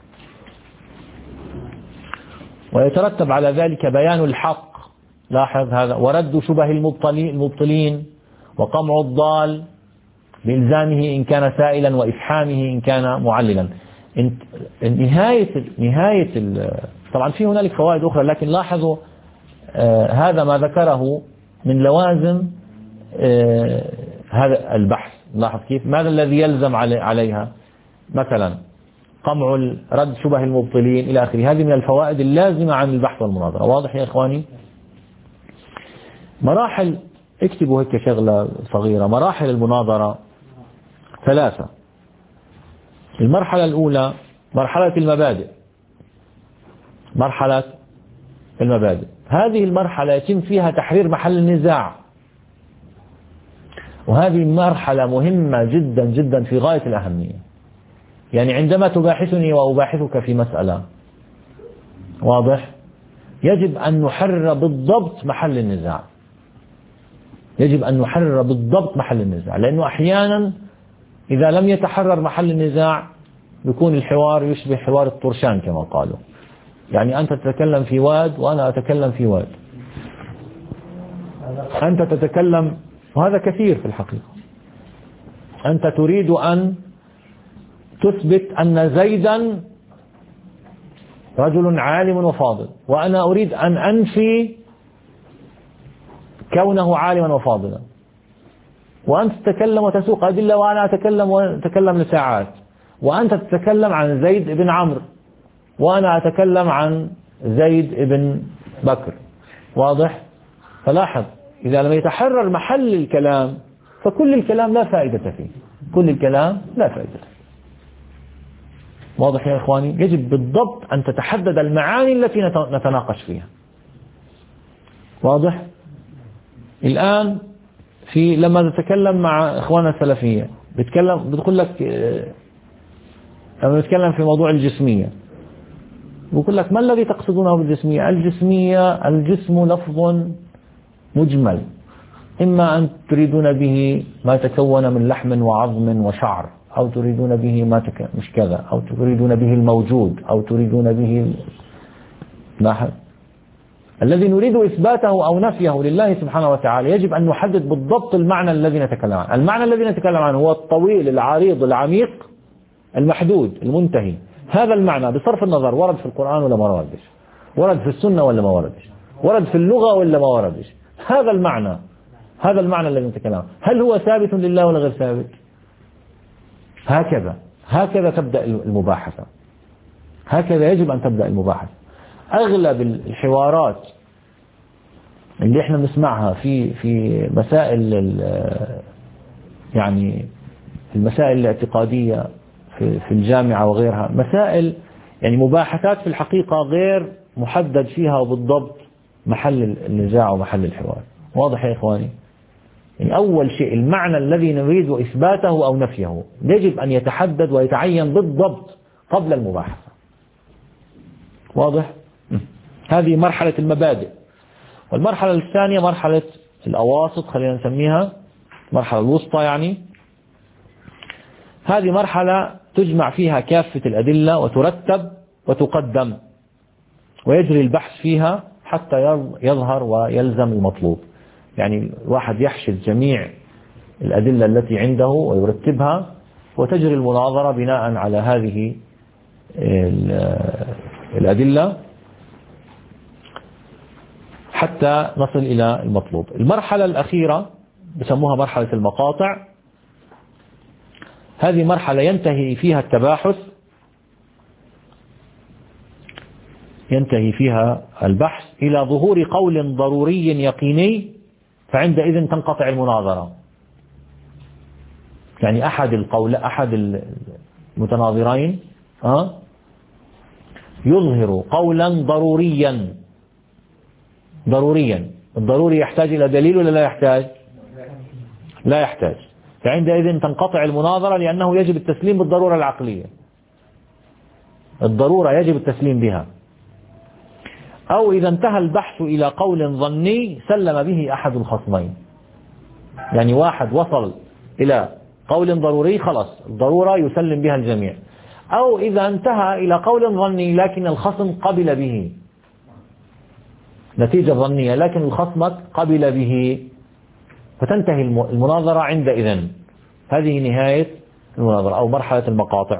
[SPEAKER 1] ويترتب على ذلك بيان الحق، لاحظ هذا، ورد شبه المبطلين وقمع الضال بإلزامه إن كان سائلا وإفحامه إن كان معللا. نهاية نهاية طبعا في هنالك فوائد أخرى، لكن لاحظوا آه هذا ما ذكره من لوازم آه هذا البحث. لاحظ كيف ماذا الذي يلزم علي عليها، مثلا قمع رد شبه المبطلين إلى آخره. هذه من الفوائد اللازمة عن البحث والمناظرة. واضح يا إخواني؟ مراحل، اكتبوا هيك شغلة صغيرة. مراحل المناظرة ثلاثة. المرحلة الأولى مرحلة المبادئ. مرحلة المبادئ هذه المرحلة يتم فيها تحرير محل النزاع، وهذه مرحلة مهمة جدا جدا في غاية الأهمية. يعني عندما تباحثني وأباحثك في مسألة، واضح، يجب أن نحرر بالضبط محل النزاع. يجب أن نحرر بالضبط محل النزاع، لأنه أحيانا إذا لم يتحرر محل النزاع يكون الحوار يشبه حوار الطرشان كما قالوا. يعني أنت تتكلم في واد وأنا أتكلم في واد. أنت تتكلم، وهذا كثير في الحقيقة، أنت تريد أن تثبت أن زيدا رجل عالم وفاضل، وأنا أريد أن أنفي كونه عالما وفاضلا، وأنت تتكلم وتسوق أدلة وأنا أتكلم وأتكلم لساعات، وأنت تتكلم عن زيد بن عمرو وأنا أتكلم عن زيد بن بكر. واضح؟ فلاحظ إذا لم يتحرر محل الكلام فكل الكلام لا فائدة فيه. كل الكلام لا فائدة فيه. واضح يا إخواني؟ يجب بالضبط أن تتحدد المعاني التي نتناقش فيها. واضح؟ الآن في لما نتكلم مع إخواننا السلفية بتكلم بتقول لك لما نتكلم في موضوع الجسمية بقول لك ما الذي تقصدونه بالجسمية؟ الجسمية الجسم لفظ مجمل، إما أن تريدون به ما تكون من لحم وعظم وشعر، أو تريدون به ما تك... مش كذا، أو تريدون به الموجود، أو تريدون به لاحظ الذي نريد إثباته أو نفيه لله سبحانه وتعالى. يجب أن نحدد بالضبط المعنى الذي نتكلم عنه. المعنى الذي نتكلم عنه هو الطويل العريض العميق المحدود المنتهي. هذا المعنى بصرف النظر ورد في القرآن ولا ما وردش، ورد في السنة ولا ما وردش، ورد في اللغة ولا ما وردش. هذا المعنى هذا المعنى الذي نتكلم عنه هل هو ثابت لله ولا غير ثابت؟ هكذا هكذا تبدأ المباحثة. هكذا يجب أن تبدأ المباحثة. أغلب الحوارات اللي احنا بنسمعها في في مسائل يعني المسائل الاعتقادية في في الجامعة وغيرها، مسائل يعني مباحثات في الحقيقة غير محدد فيها وبالضبط محل النزاع ومحل الحوار. واضح يا إخواني؟ يعني أول شيء المعنى الذي نريد إثباته أو نفيه يجب أن يتحدد ويتعين بالضبط قبل المباحثة. واضح؟ هذه مرحلة المبادئ. والمرحلة الثانية مرحلة الأواسط، خلينا نسميها مرحلة الوسطى يعني، هذه مرحلة تجمع فيها كافة الأدلة وترتب وتقدم، ويجري البحث فيها حتى يظهر ويلزم المطلوب. يعني الواحد يحشد جميع الأدلة التي عنده ويرتبها، وتجري المناظرة بناء على هذه الأدلة حتى نصل إلى المطلوب. المرحلة الأخيرة بسموها مرحلة المقاطع. هذه مرحلة ينتهي فيها التباحث، ينتهي فيها البحث إلى ظهور قول ضروري يقيني، فعندئذ تنقطع المناظرة. يعني أحد القول أحد المتناظرين أه يظهر قولا ضروريا ضروريا الضروري يحتاج إلى دليل ولا لا يحتاج؟ لا يحتاج. فعندئذ تنقطع المناظرة، لأنه يجب التسليم بالضرورة العقلية، الضرورة يجب التسليم بها. أو إذا انتهى البحث إلى قول ظني سلم به أحد الخصمين، يعني واحد وصل إلى قول ضروري خلاص الضرورة يسلم بها الجميع. أو إذا انتهى إلى قول ظني لكن الخصم قبل به، نتيجة ظنية لكن الخصم قبل به، فتنتهي المناظرة عندئذ. هذه نهاية المناظرة أو مرحلة المقاطع.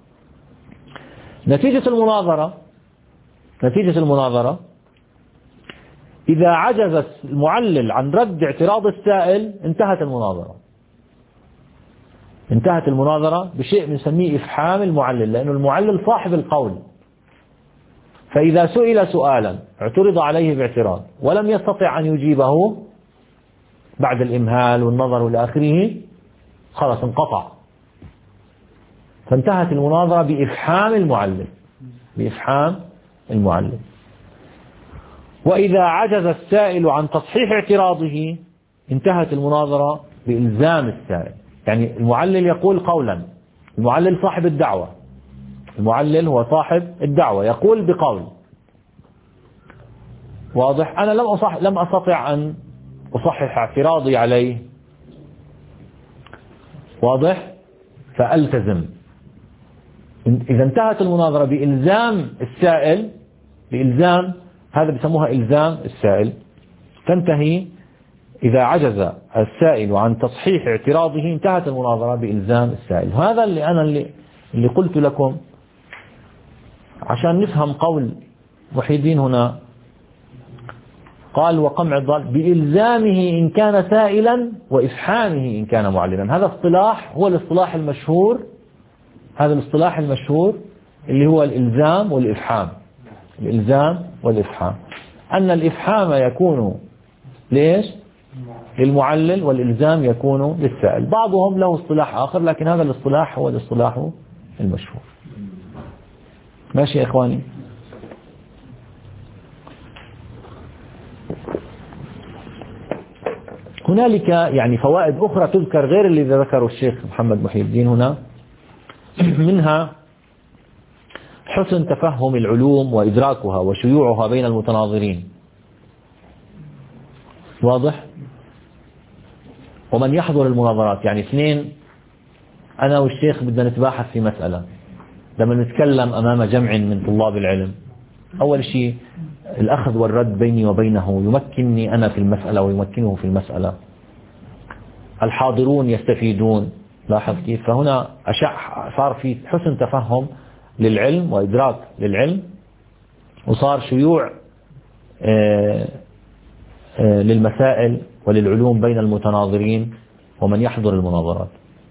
[SPEAKER 1] نتيجة المناظرة نتيجة المناظرة إذا عجز المعلل عن رد اعتراض السائل انتهت المناظرة. انتهت المناظرة بشيء بنسميه إفحام المعلل، لأنه المعلل صاحب القول. فإذا سئل سؤالا اعترض عليه باعتراض ولم يستطع أن يجيبه بعد الإمهال والنظر إلى آخره، خلاص انقطع. فانتهت المناظرة بإفحام المعلل بإفحام المعلل. وإذا عجز السائل عن تصحيح اعتراضه انتهت المناظرة بإلزام السائل. يعني المعلل يقول قولا، المعلل صاحب الدعوة، المعلل هو صاحب الدعوة يقول بقول واضح، أنا لم أصح لم أستطع أن أصحح اعتراضي عليه، واضح، فألتزم. إذا انتهت المناظرة بإلزام السائل، بإلزام، هذا بسموها إلزام السائل، تنتهي إذا عجز السائل عن تصحيح اعتراضه انتهت المناظرة بإلزام السائل. هذا اللي أنا اللي, اللي قلت لكم عشان نفهم قول محي الدين هنا. قال وقمع الضال بإلزامه إن كان سائلا وإفحامه إن كان معلنا. هذا اصطلاح هو الاصطلاح المشهور، هذا الاصطلاح المشهور اللي هو الإلزام والإفحام. الإلزام والإفحام، أن الإفحام يكون ليش؟ للمعلل، والإلزام يكون للسائل. بعضهم له اصطلاح آخر، لكن هذا الاصطلاح هو الاصطلاح المشهور. ماشي يا إخواني؟ هنالك يعني فوائد أخرى تذكر غير اللي ذكره الشيخ محمد محي الدين هنا، منها حسن تفهم العلوم وإدراكها وشيوعها بين المتناظرين، واضح؟ ومن يحضر المناظرات، يعني اثنين أنا والشيخ بدنا نتباحث في مسألة، لما نتكلم أمام جمع من طلاب العلم أول شيء الأخذ والرد بيني وبينه يمكنني أنا في المسألة ويمكنه في المسألة، الحاضرون يستفيدون. لاحظ كيف؟ فهنا صار في حسن تفهم للعلم وإدراك للعلم، وصار شيوع للمسائل وللعلوم بين المتناظرين ومن يحضر المناظرات.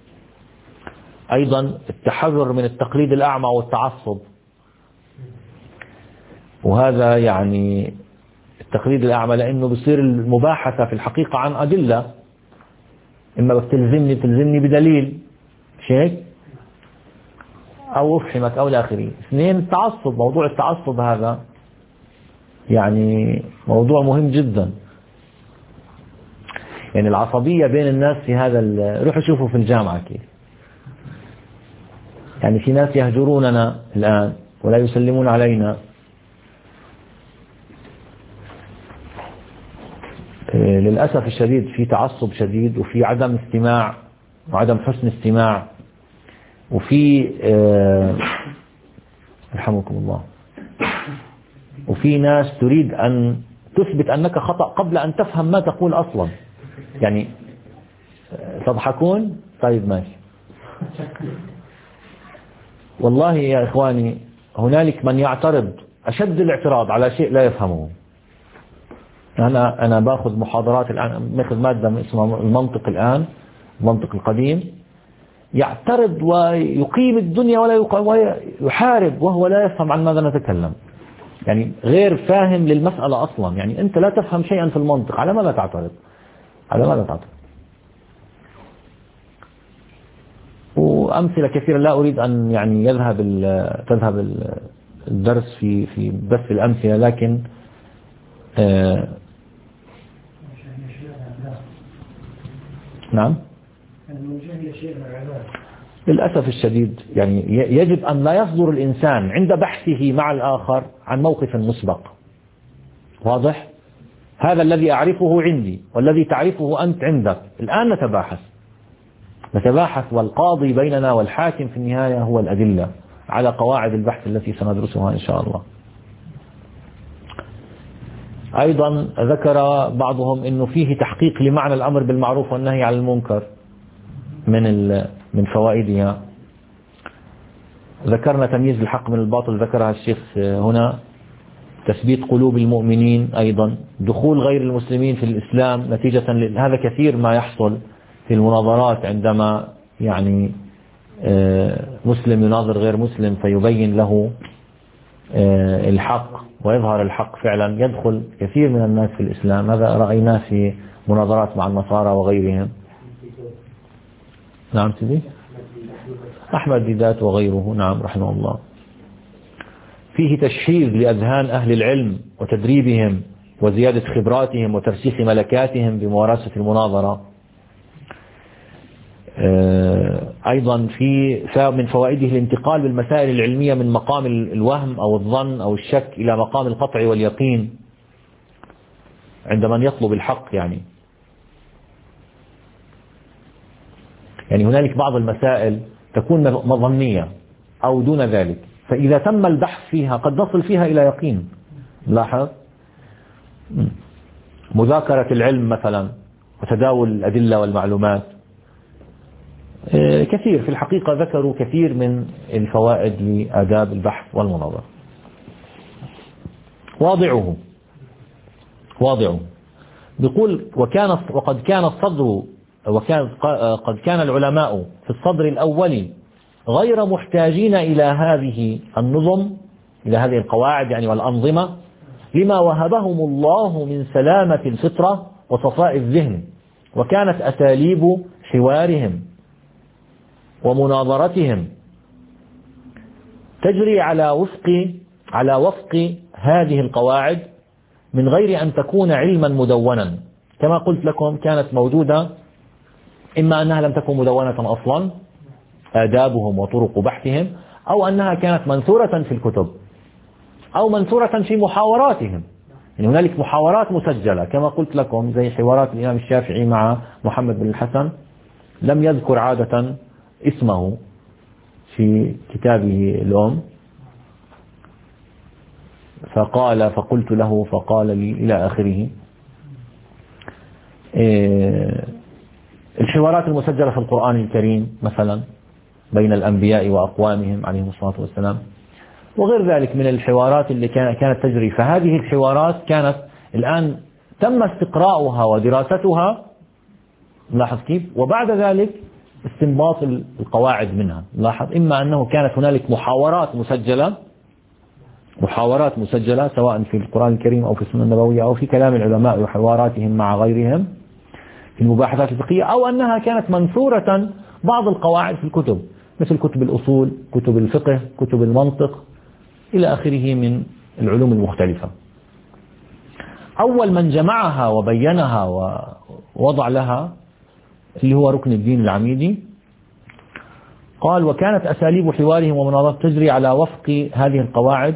[SPEAKER 1] أيضا التحرر من التقليد الأعمى والتعصب، وهذا يعني التقليد الأعمى لأنه بصير المباحثة في الحقيقة عن أدلة، إما بتلزمني تلزمني بدليل شيء أو أفحمك أو الآخرين. اثنين التعصب، موضوع التعصب هذا يعني موضوع مهم جدا. يعني العصبية بين الناس في هذا، روحوا شوفوا في الجامعة كيف، يعني في ناس يهجروننا الآن ولا يسلمون علينا. للأسف الشديد في تعصب شديد وفي عدم استماع وعدم حسن استماع وفي آه رحمكم الله، وفي ناس تريد أن تثبت أنك خطأ قبل أن تفهم ما تقول أصلا. يعني تضحكون؟ طيب ماشي. والله يا إخواني هنالك من يعترض أشد الاعتراض على شيء لا يفهمه. أنا أنا باخذ محاضرات الآن، مثل مادة اسمها المنطق الآن، المنطق القديم، يعترض ويقيم الدنيا ولا ويحارب وهو لا يفهم عن ماذا نتكلم. يعني غير فاهم للمسألة أصلا. يعني أنت لا تفهم شيئا في المنطق، على ماذا تعترض؟ على ماذا تعترض؟ وأمثلة كثيرة، لا أريد أن يعني يذهب تذهب الدرس في في بث الأمثلة، لكن آه نعم للأسف الشديد يعني يجب أن لا يصدر الإنسان عند بحثه مع الآخر عن موقف مسبق. واضح؟ هذا الذي أعرفه عندي والذي تعرفه أنت عندك. الآن نتباحث نتباحث والقاضي بيننا والحاكم في النهاية هو الأدلة على قواعد البحث التي سندرسها إن شاء الله. أيضا ذكر بعضهم أنه فيه تحقيق لمعنى الأمر بالمعروف والنهي عن المنكر من من فوائدها. ذكرنا تمييز الحق من الباطل، ذكرها الشيخ هنا. تثبيت قلوب المؤمنين، أيضا دخول غير المسلمين في الإسلام نتيجة هذا كثير ما يحصل في المناظرات، عندما يعني مسلم يناظر غير مسلم فيبين له الحق ويظهر الحق فعلا، يدخل كثير من الناس في الإسلام. هذا رأيناه في مناظرات مع النصارى وغيرهم. نعم سيدي أحمد ديدات وغيره، نعم رحمه الله. فيه تشحيذ لأذهان أهل العلم وتدريبهم وزيادة خبراتهم وترسيخ ملكاتهم بممارسة المناظرة. أيضا في من فوائده الانتقال بالمسائل العلمية من مقام الوهم أو الظن أو الشك إلى مقام القطع واليقين عند من يطلب الحق. يعني يعني هنالك بعض المسائل تكون مظنية أو دون ذلك، فإذا تم البحث فيها قد نصل فيها إلى يقين. لاحظ مذاكرة العلم مثلا وتداول الأدلة والمعلومات، كثير في الحقيقة ذكروا كثير من الفوائد لآداب البحث والمناظرة. واضعه واضعه بيقول وكان وقد كان الصدر وكان قد كان العلماء في الصدر الأول غير محتاجين إلى هذه النظم، إلى هذه القواعد يعني والأنظمة، لما وهبهم الله من سلامة الفطرة وصفاء الذهن، وكانت أساليب حوارهم ومناظرتهم تجري على وفق على وفق هذه القواعد من غير أن تكون علما مدونا. كما قلت لكم كانت موجودة، إما أنها لم تكن مدونة أصلا آدابهم وطرق بحثهم، أو أنها كانت منثورة في الكتب أو منثورة في محاوراتهم. يعني هنالك محاورات مسجلة كما قلت لكم، زي حوارات الإمام الشافعي مع محمد بن الحسن، لم يذكر عادة اسمه في كتابه الأم، فقال فقلت له فقال لي إلى آخره. الحوارات المسجلة في القرآن الكريم مثلا بين الأنبياء وأقوامهم عليهم الصلاة والسلام، وغير ذلك من الحوارات اللي كانت تجري. فهذه الحوارات كانت الآن تم استقراؤها ودراستها، لاحظ كيف، وبعد ذلك استنباط القواعد منها. لاحظ إما أنه كانت هنالك محاورات مسجلة محاورات مسجلة سواء في القرآن الكريم أو في السنة النبوية أو في كلام العلماء وحواراتهم مع غيرهم في المباحثات الفقهية، أو أنها كانت منثورة بعض القواعد في الكتب مثل كتب الأصول، كتب الفقه، كتب المنطق إلى آخره من العلوم المختلفة. أول من جمعها وبينها ووضع لها اللي هو ركن الدين العميدي، قال وكانت أساليب حوارهم ومناظرة تجري على وفق هذه القواعد،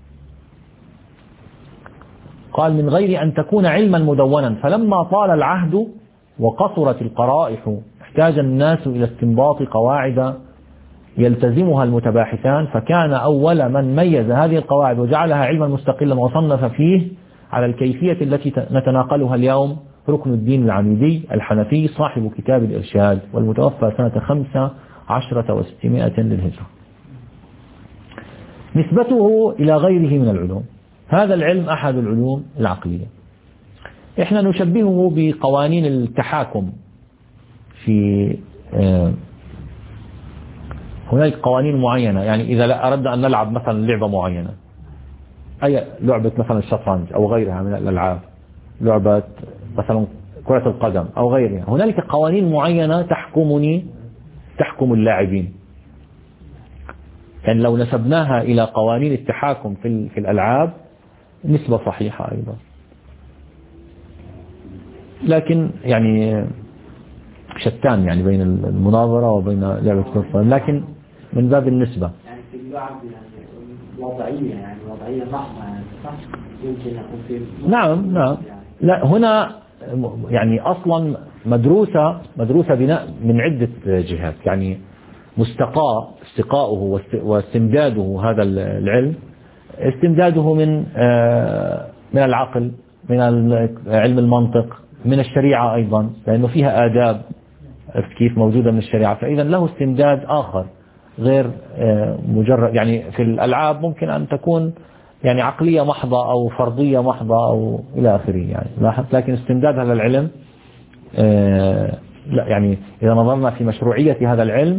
[SPEAKER 1] قال من غير أن تكون علما مدونا، فلما طال العهد وقصرت القرائح احتاج الناس إلى استنباط قواعد يلتزمها المتباحثان، فكان أول من ميز هذه القواعد وجعلها علما مستقلا وصنف فيه على الكيفية التي نتناقلها اليوم ركن الدين العميدي الحنفي صاحب كتاب الإرشاد، والمتوفى سنة خمسة عشرة وستمائة للهجرة. نسبته إلى غيره من العلوم، هذا العلم أحد العلوم العقلية. إحنا نشبهه بقوانين التحاكم. في هناك قوانين معينة، يعني إذا أردنا أن نلعب مثلا لعبة معينة، أي لعبة مثلا الشطرنج أو غيرها من الألعاب، لعبة مثلا كرة القدم أو غيرها، هنالك قوانين معينة تحكمني تحكم اللاعبين. يعني لو نسبناها إلى قوانين التحاكم في في الألعاب نسبة صحيحة أيضا، لكن يعني شتان يعني بين المناظرة وبين لعبة كرة القدم، لكن من باب النسبة
[SPEAKER 3] يعني في اللعب يعني وضعية يعني وضعية محضة يعني صح؟ يمكن يكون في
[SPEAKER 1] نعم نعم يعني. لا هنا يعني أصلا مدروسة مدروسة بناء من عدة جهات، يعني مستقاء استقاؤه واستمداده هذا العلم، استمداده من من العقل، من علم المنطق، من الشريعة أيضا، لأنه فيها آداب كيف موجودة من الشريعة، فإذا له استمداد آخر غير مجرد يعني في الألعاب ممكن أن تكون يعني عقلية محضة أو فرضية محضة أو إلى آخره يعني، لكن استمداد هذا العلم لا، يعني إذا نظرنا في مشروعية هذا العلم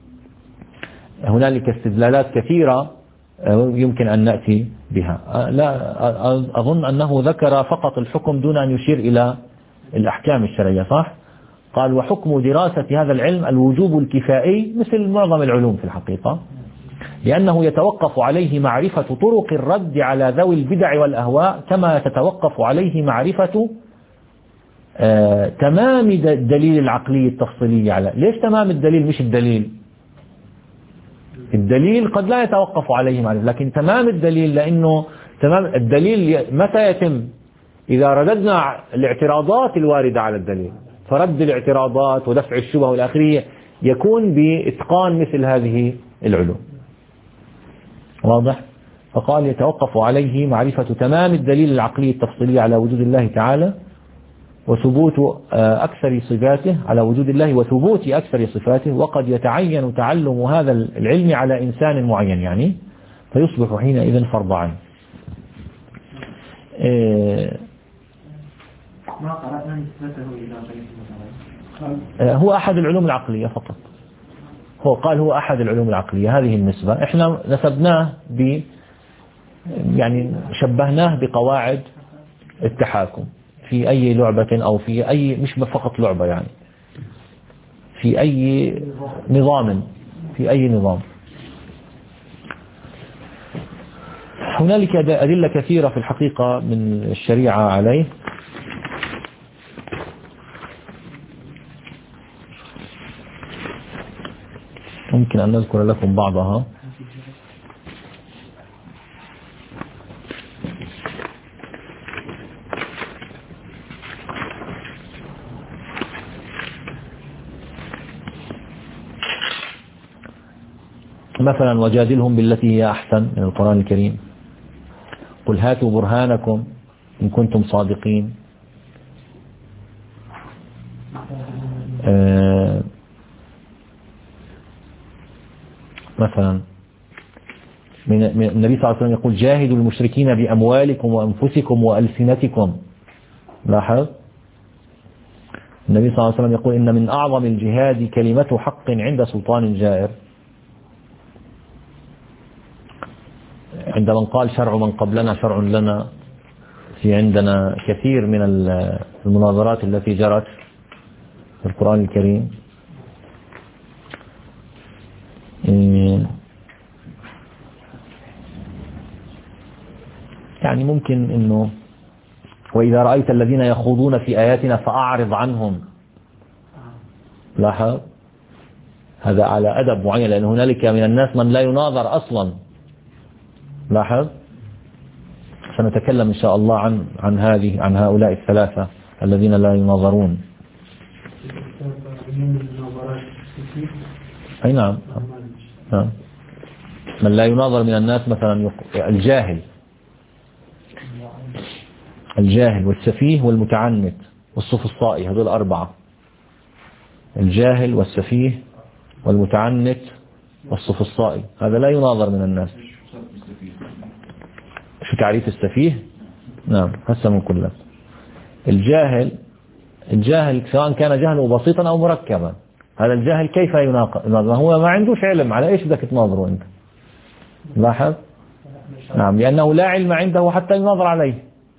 [SPEAKER 1] هنالك استدلالات كثيرة يمكن أن نأتي بها. لا أظن أنه ذكر فقط الحكم دون أن يشير إلى الأحكام الشرعية، صح؟ قال وحكم دراسة هذا العلم الوجوب الكفائي مثل معظم العلوم في الحقيقة، لأنه يتوقف عليه معرفة طرق الرد على ذوي البدع والأهواء، كما تتوقف عليه معرفة آه تمام الدليل العقلي التفصيلي على. ليش تمام الدليل مش الدليل؟ الدليل قد لا يتوقف عليه معرفة، لكن تمام الدليل، لأنه تمام الدليل متى يتم؟ إذا رددنا الاعتراضات الواردة على الدليل، فرد الاعتراضات ودفع الشبه والآخرية يكون بإتقان مثل هذه العلوم. واضح؟ فقال يتوقف عليه معرفة تمام الدليل العقلي التفصيلي على وجود الله تعالى وثبوت أكثر صفاته، على وجود الله وثبوت أكثر صفاته، وقد يتعين تعلم هذا العلم على إنسان معين يعني، فيصبح حينئذ فرض عين.
[SPEAKER 3] ما قرأنا نسبته إلى غيره،
[SPEAKER 1] هو أحد العلوم العقلية فقط، هو قال هو أحد العلوم العقلية، هذه النسبة إحنا نسبناه ب يعني شبهناه بقواعد التحاكم في أي لعبة أو في أي مش فقط لعبة يعني في أي نظام في أي نظام. هنالك أدلة كثيرة في الحقيقة من الشريعة عليه، ممكن أن نذكر لكم بعضها. مثلا وجادلهم بالتي هي أحسن من القرآن الكريم، قل هاتوا برهانكم إن كنتم صادقين. آه مثلا من النبي صلى الله عليه وسلم يقول جاهدوا المشركين بأموالكم وأنفسكم وألسنتكم. لاحظ النبي صلى الله عليه وسلم يقول إن من أعظم الجهاد كلمة حق عند سلطان جائر. عندما قال شرع من قبلنا شرع لنا، في عندنا كثير من المناظرات التي جرت في القرآن الكريم يعني ممكن إنه وإذا رأيت الذين يخوضون في آياتنا فأعرض عنهم. لاحظ هذا على أدب معين، لأن هنالك من الناس من لا يناظر أصلا. لاحظ سنتكلم إن شاء الله عن عن هذه عن هؤلاء الثلاثة الذين لا يناظرون. أي نعم من لا يناظر من الناس مثلا الجاهل الجاهل والسفيه والمتعنت والسفسطائي، هذول أربعة: الجاهل والسفيه والمتعنت والسفسطائي، هذا لا يناظر من الناس. شو تعريف السفيه؟ نعم هسه من كله. الجاهل الجاهل سواء كان جهله بسيطا أو مركبا، هذا الجاهل كيف يناظر؟ هو ما عندوش علم، على إيش بدك تناظره أنت؟ لاحظ؟ نعم، لأنه لا علم عنده حتى يناظر عليه.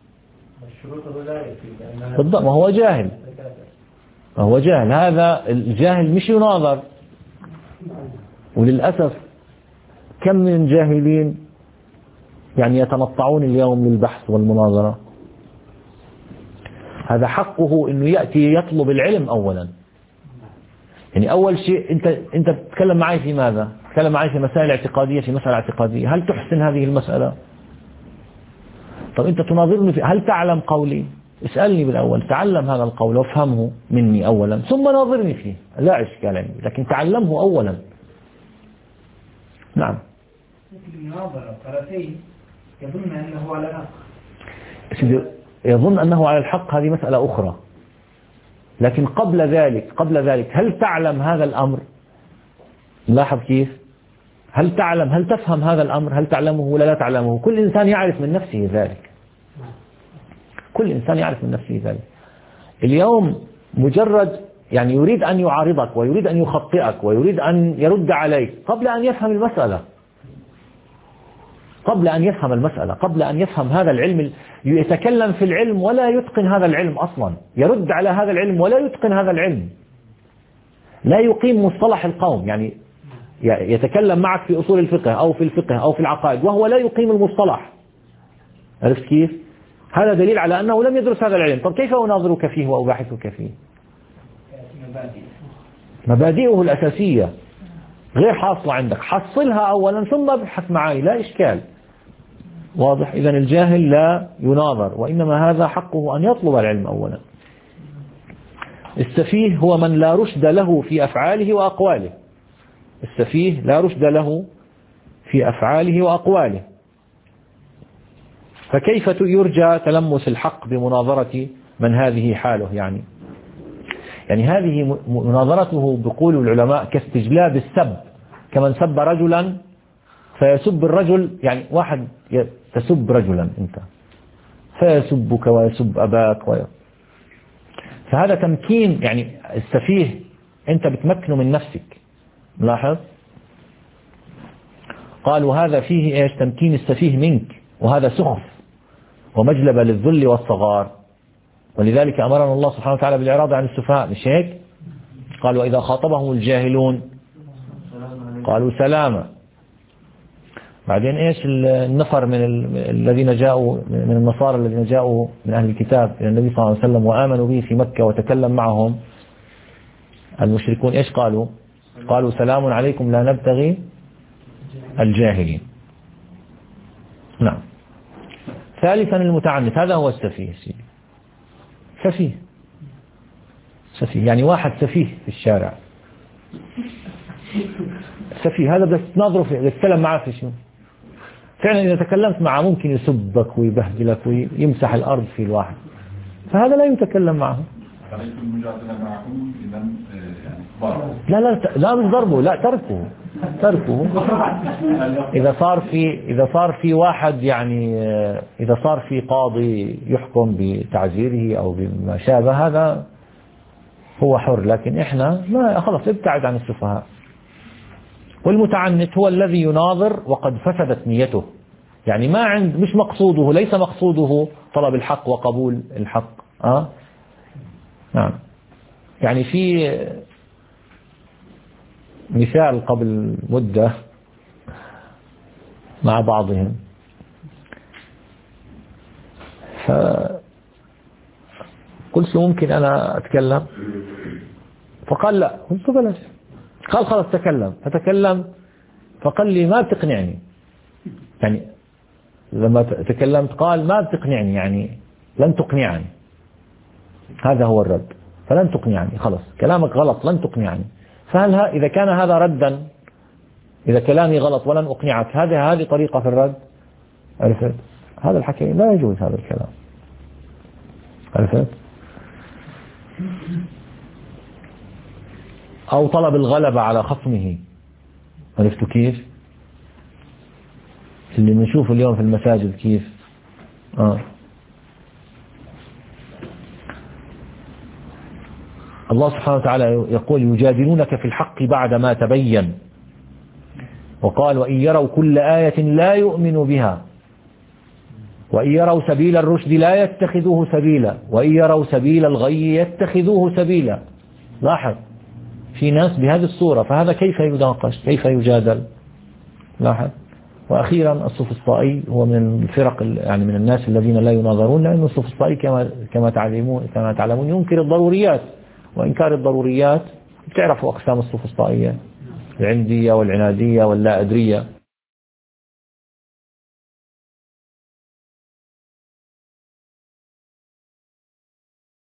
[SPEAKER 1] بالضبط، ما هو جاهل، ما هو جاهل. هذا الجاهل مش يناظر. وللأسف كم من جاهلين يعني يتنطعون اليوم للبحث والمناظرة. هذا حقه انه يأتي يطلب العلم اولا. يعني اول شيء انت انت تتكلم معي في ماذا؟ تتكلم معي في مسائل اعتقادية، في مسألة اعتقادية، هل تحسن هذه المسألة؟ طب انت تناظرني في هل تعلم قولي؟ اسألني بالاول، تعلم هذا القول وافهمه مني اولا ثم ناظرني فيه، لا اشكال عندي، لكن تعلمه اولا. نعم.
[SPEAKER 2] المناظرة طرفين يظن انه على الحق.
[SPEAKER 1] يظن أنه على الحق، هذه مسألة أخرى. لكن قبل ذلك قبل ذلك هل تعلم هذا الأمر؟ لاحظ كيف؟ هل تعلم، هل تفهم هذا الأمر؟ هل تعلمه ولا لا تعلمه؟ كل إنسان يعرف من نفسه ذلك. كل إنسان يعرف من نفسه ذلك. اليوم مجرد يعني يريد أن يعارضك ويريد أن يخطئك ويريد أن يرد عليك قبل أن يفهم المسألة، قبل أن يفهم المسألة، قبل أن يفهم هذا العلم. يتكلم في العلم ولا يتقن هذا العلم أصلا، يرد على هذا العلم ولا يتقن هذا العلم، لا يقيم مصطلح القوم. يعني يتكلم معك في أصول الفقه أو في الفقه أو في العقائد وهو لا يقيم المصطلح. عرفت كيف؟ هذا دليل على أنه لم يدرس هذا العلم. طب كيف أناظرك فيه وأباحثك فيه؟ مبادئه الأساسية غير حاصلة عندك، حصلها أولا ثم ابحث معي، لا إشكال. واضح؟ إذن الجاهل لا يناظر، وإنما هذا حقه أن يطلب العلم أولا. السفيه هو من لا رشد له في أفعاله وأقواله. السفيه لا رشد له في أفعاله وأقواله، فكيف يرجى تلمس الحق بمناظرة من هذه حاله؟ يعني يعني هذه مناظرته بقول العلماء كاستجلاب السب، كمن سب رجلا فيسب الرجل. يعني واحد تسب رجلا أنت فيسبك ويسب أباك وي... فهذا تمكين. يعني السفيه أنت بتمكنه من نفسك. ملاحظ؟ قالوا هذا فيه إيش؟ تمكين السفيه منك، وهذا سخف ومجلبة للذل والصغار. ولذلك أمرنا الله سبحانه وتعالى بالإعراض عن السفهاء، مش هيك؟ قال وإذا خاطبهم الجاهلون قالوا سلاما. بعدين إيش النفر من الذين جاءوا من النصارى الذين جاءوا من أهل الكتاب إلى النبي صلى الله عليه وسلم وآمنوا به في مكة وتكلم معهم المشركون، إيش قالوا؟ قالوا سلام عليكم لا نبتغي الجاهلين. نعم. ثالثا المتعنت، هذا هو السفيه. سفيه سفيه يعني واحد سفيه في الشارع، سفيه. هذا بدك تناظره في تتكلم معه في شنو؟ فعلا إذا تكلمت معه ممكن يسبك ويبهدلك ويمسح الأرض في الواحد، فهذا لا يتكلم معه. لا لا لا مش ضربه، لا تركه تركه. إذا صار في إذا صار في واحد يعني إذا صار في قاضي يحكم بتعزيره أو بما شابه هذا هو حر، لكن إحنا ما خلاص ابتعد عن السفهاء. والمتعنت هو الذي يناظر وقد فسدت نيته، يعني ما عند مش مقصوده، ليس مقصوده طلب الحق وقبول الحق. أه؟ نعم. يعني في مثال قبل مدة مع بعضهم، فقلت له ممكن أنا أتكلم، فقال لا. قلت له بلاش. قال خلاص تكلم، فتكلم فقال لي ما بتقنعني. يعني لما تكلمت قال ما بتقنعني، يعني لن تقنعني. هذا هو الرد، فلن تقنعني، خلاص كلامك غلط لن تقنعني. فهل إذا كان هذا ردا إذا كلامي غلط ولن أقنعك، هذه هذه طريقة في الرد. عرفت؟ هذا الحكي لا يجوز، هذا الكلام. عرفت؟ أو طلب الغلبة على خصمه. عرفتوا كيف؟ اللي بنشوفه اليوم في المساجد كيف. آه. الله سبحانه وتعالى يقول يجادلونك في الحق بعد ما تبين، وقال وإن يروا كل آية لا يؤمنوا بها، وإن يروا سبيل الرشد لا يتخذوه سبيلا، وإن يروا سبيل الغي يتخذوه سبيلا. لاحظ في ناس بهذه الصورة، فهذا كيف يناقش، كيف يجادل. لاحظ. وأخيرا السفسطائي هو من الفرق، يعني من الناس الذين لا يناظرون، لأن السفسطائي كما كما تعلمون كما تعلمون ينكر الضروريات، وإنكار الضروريات بتعرفوا أقسام السفسطائية، العندية والعنادية واللا أدرية.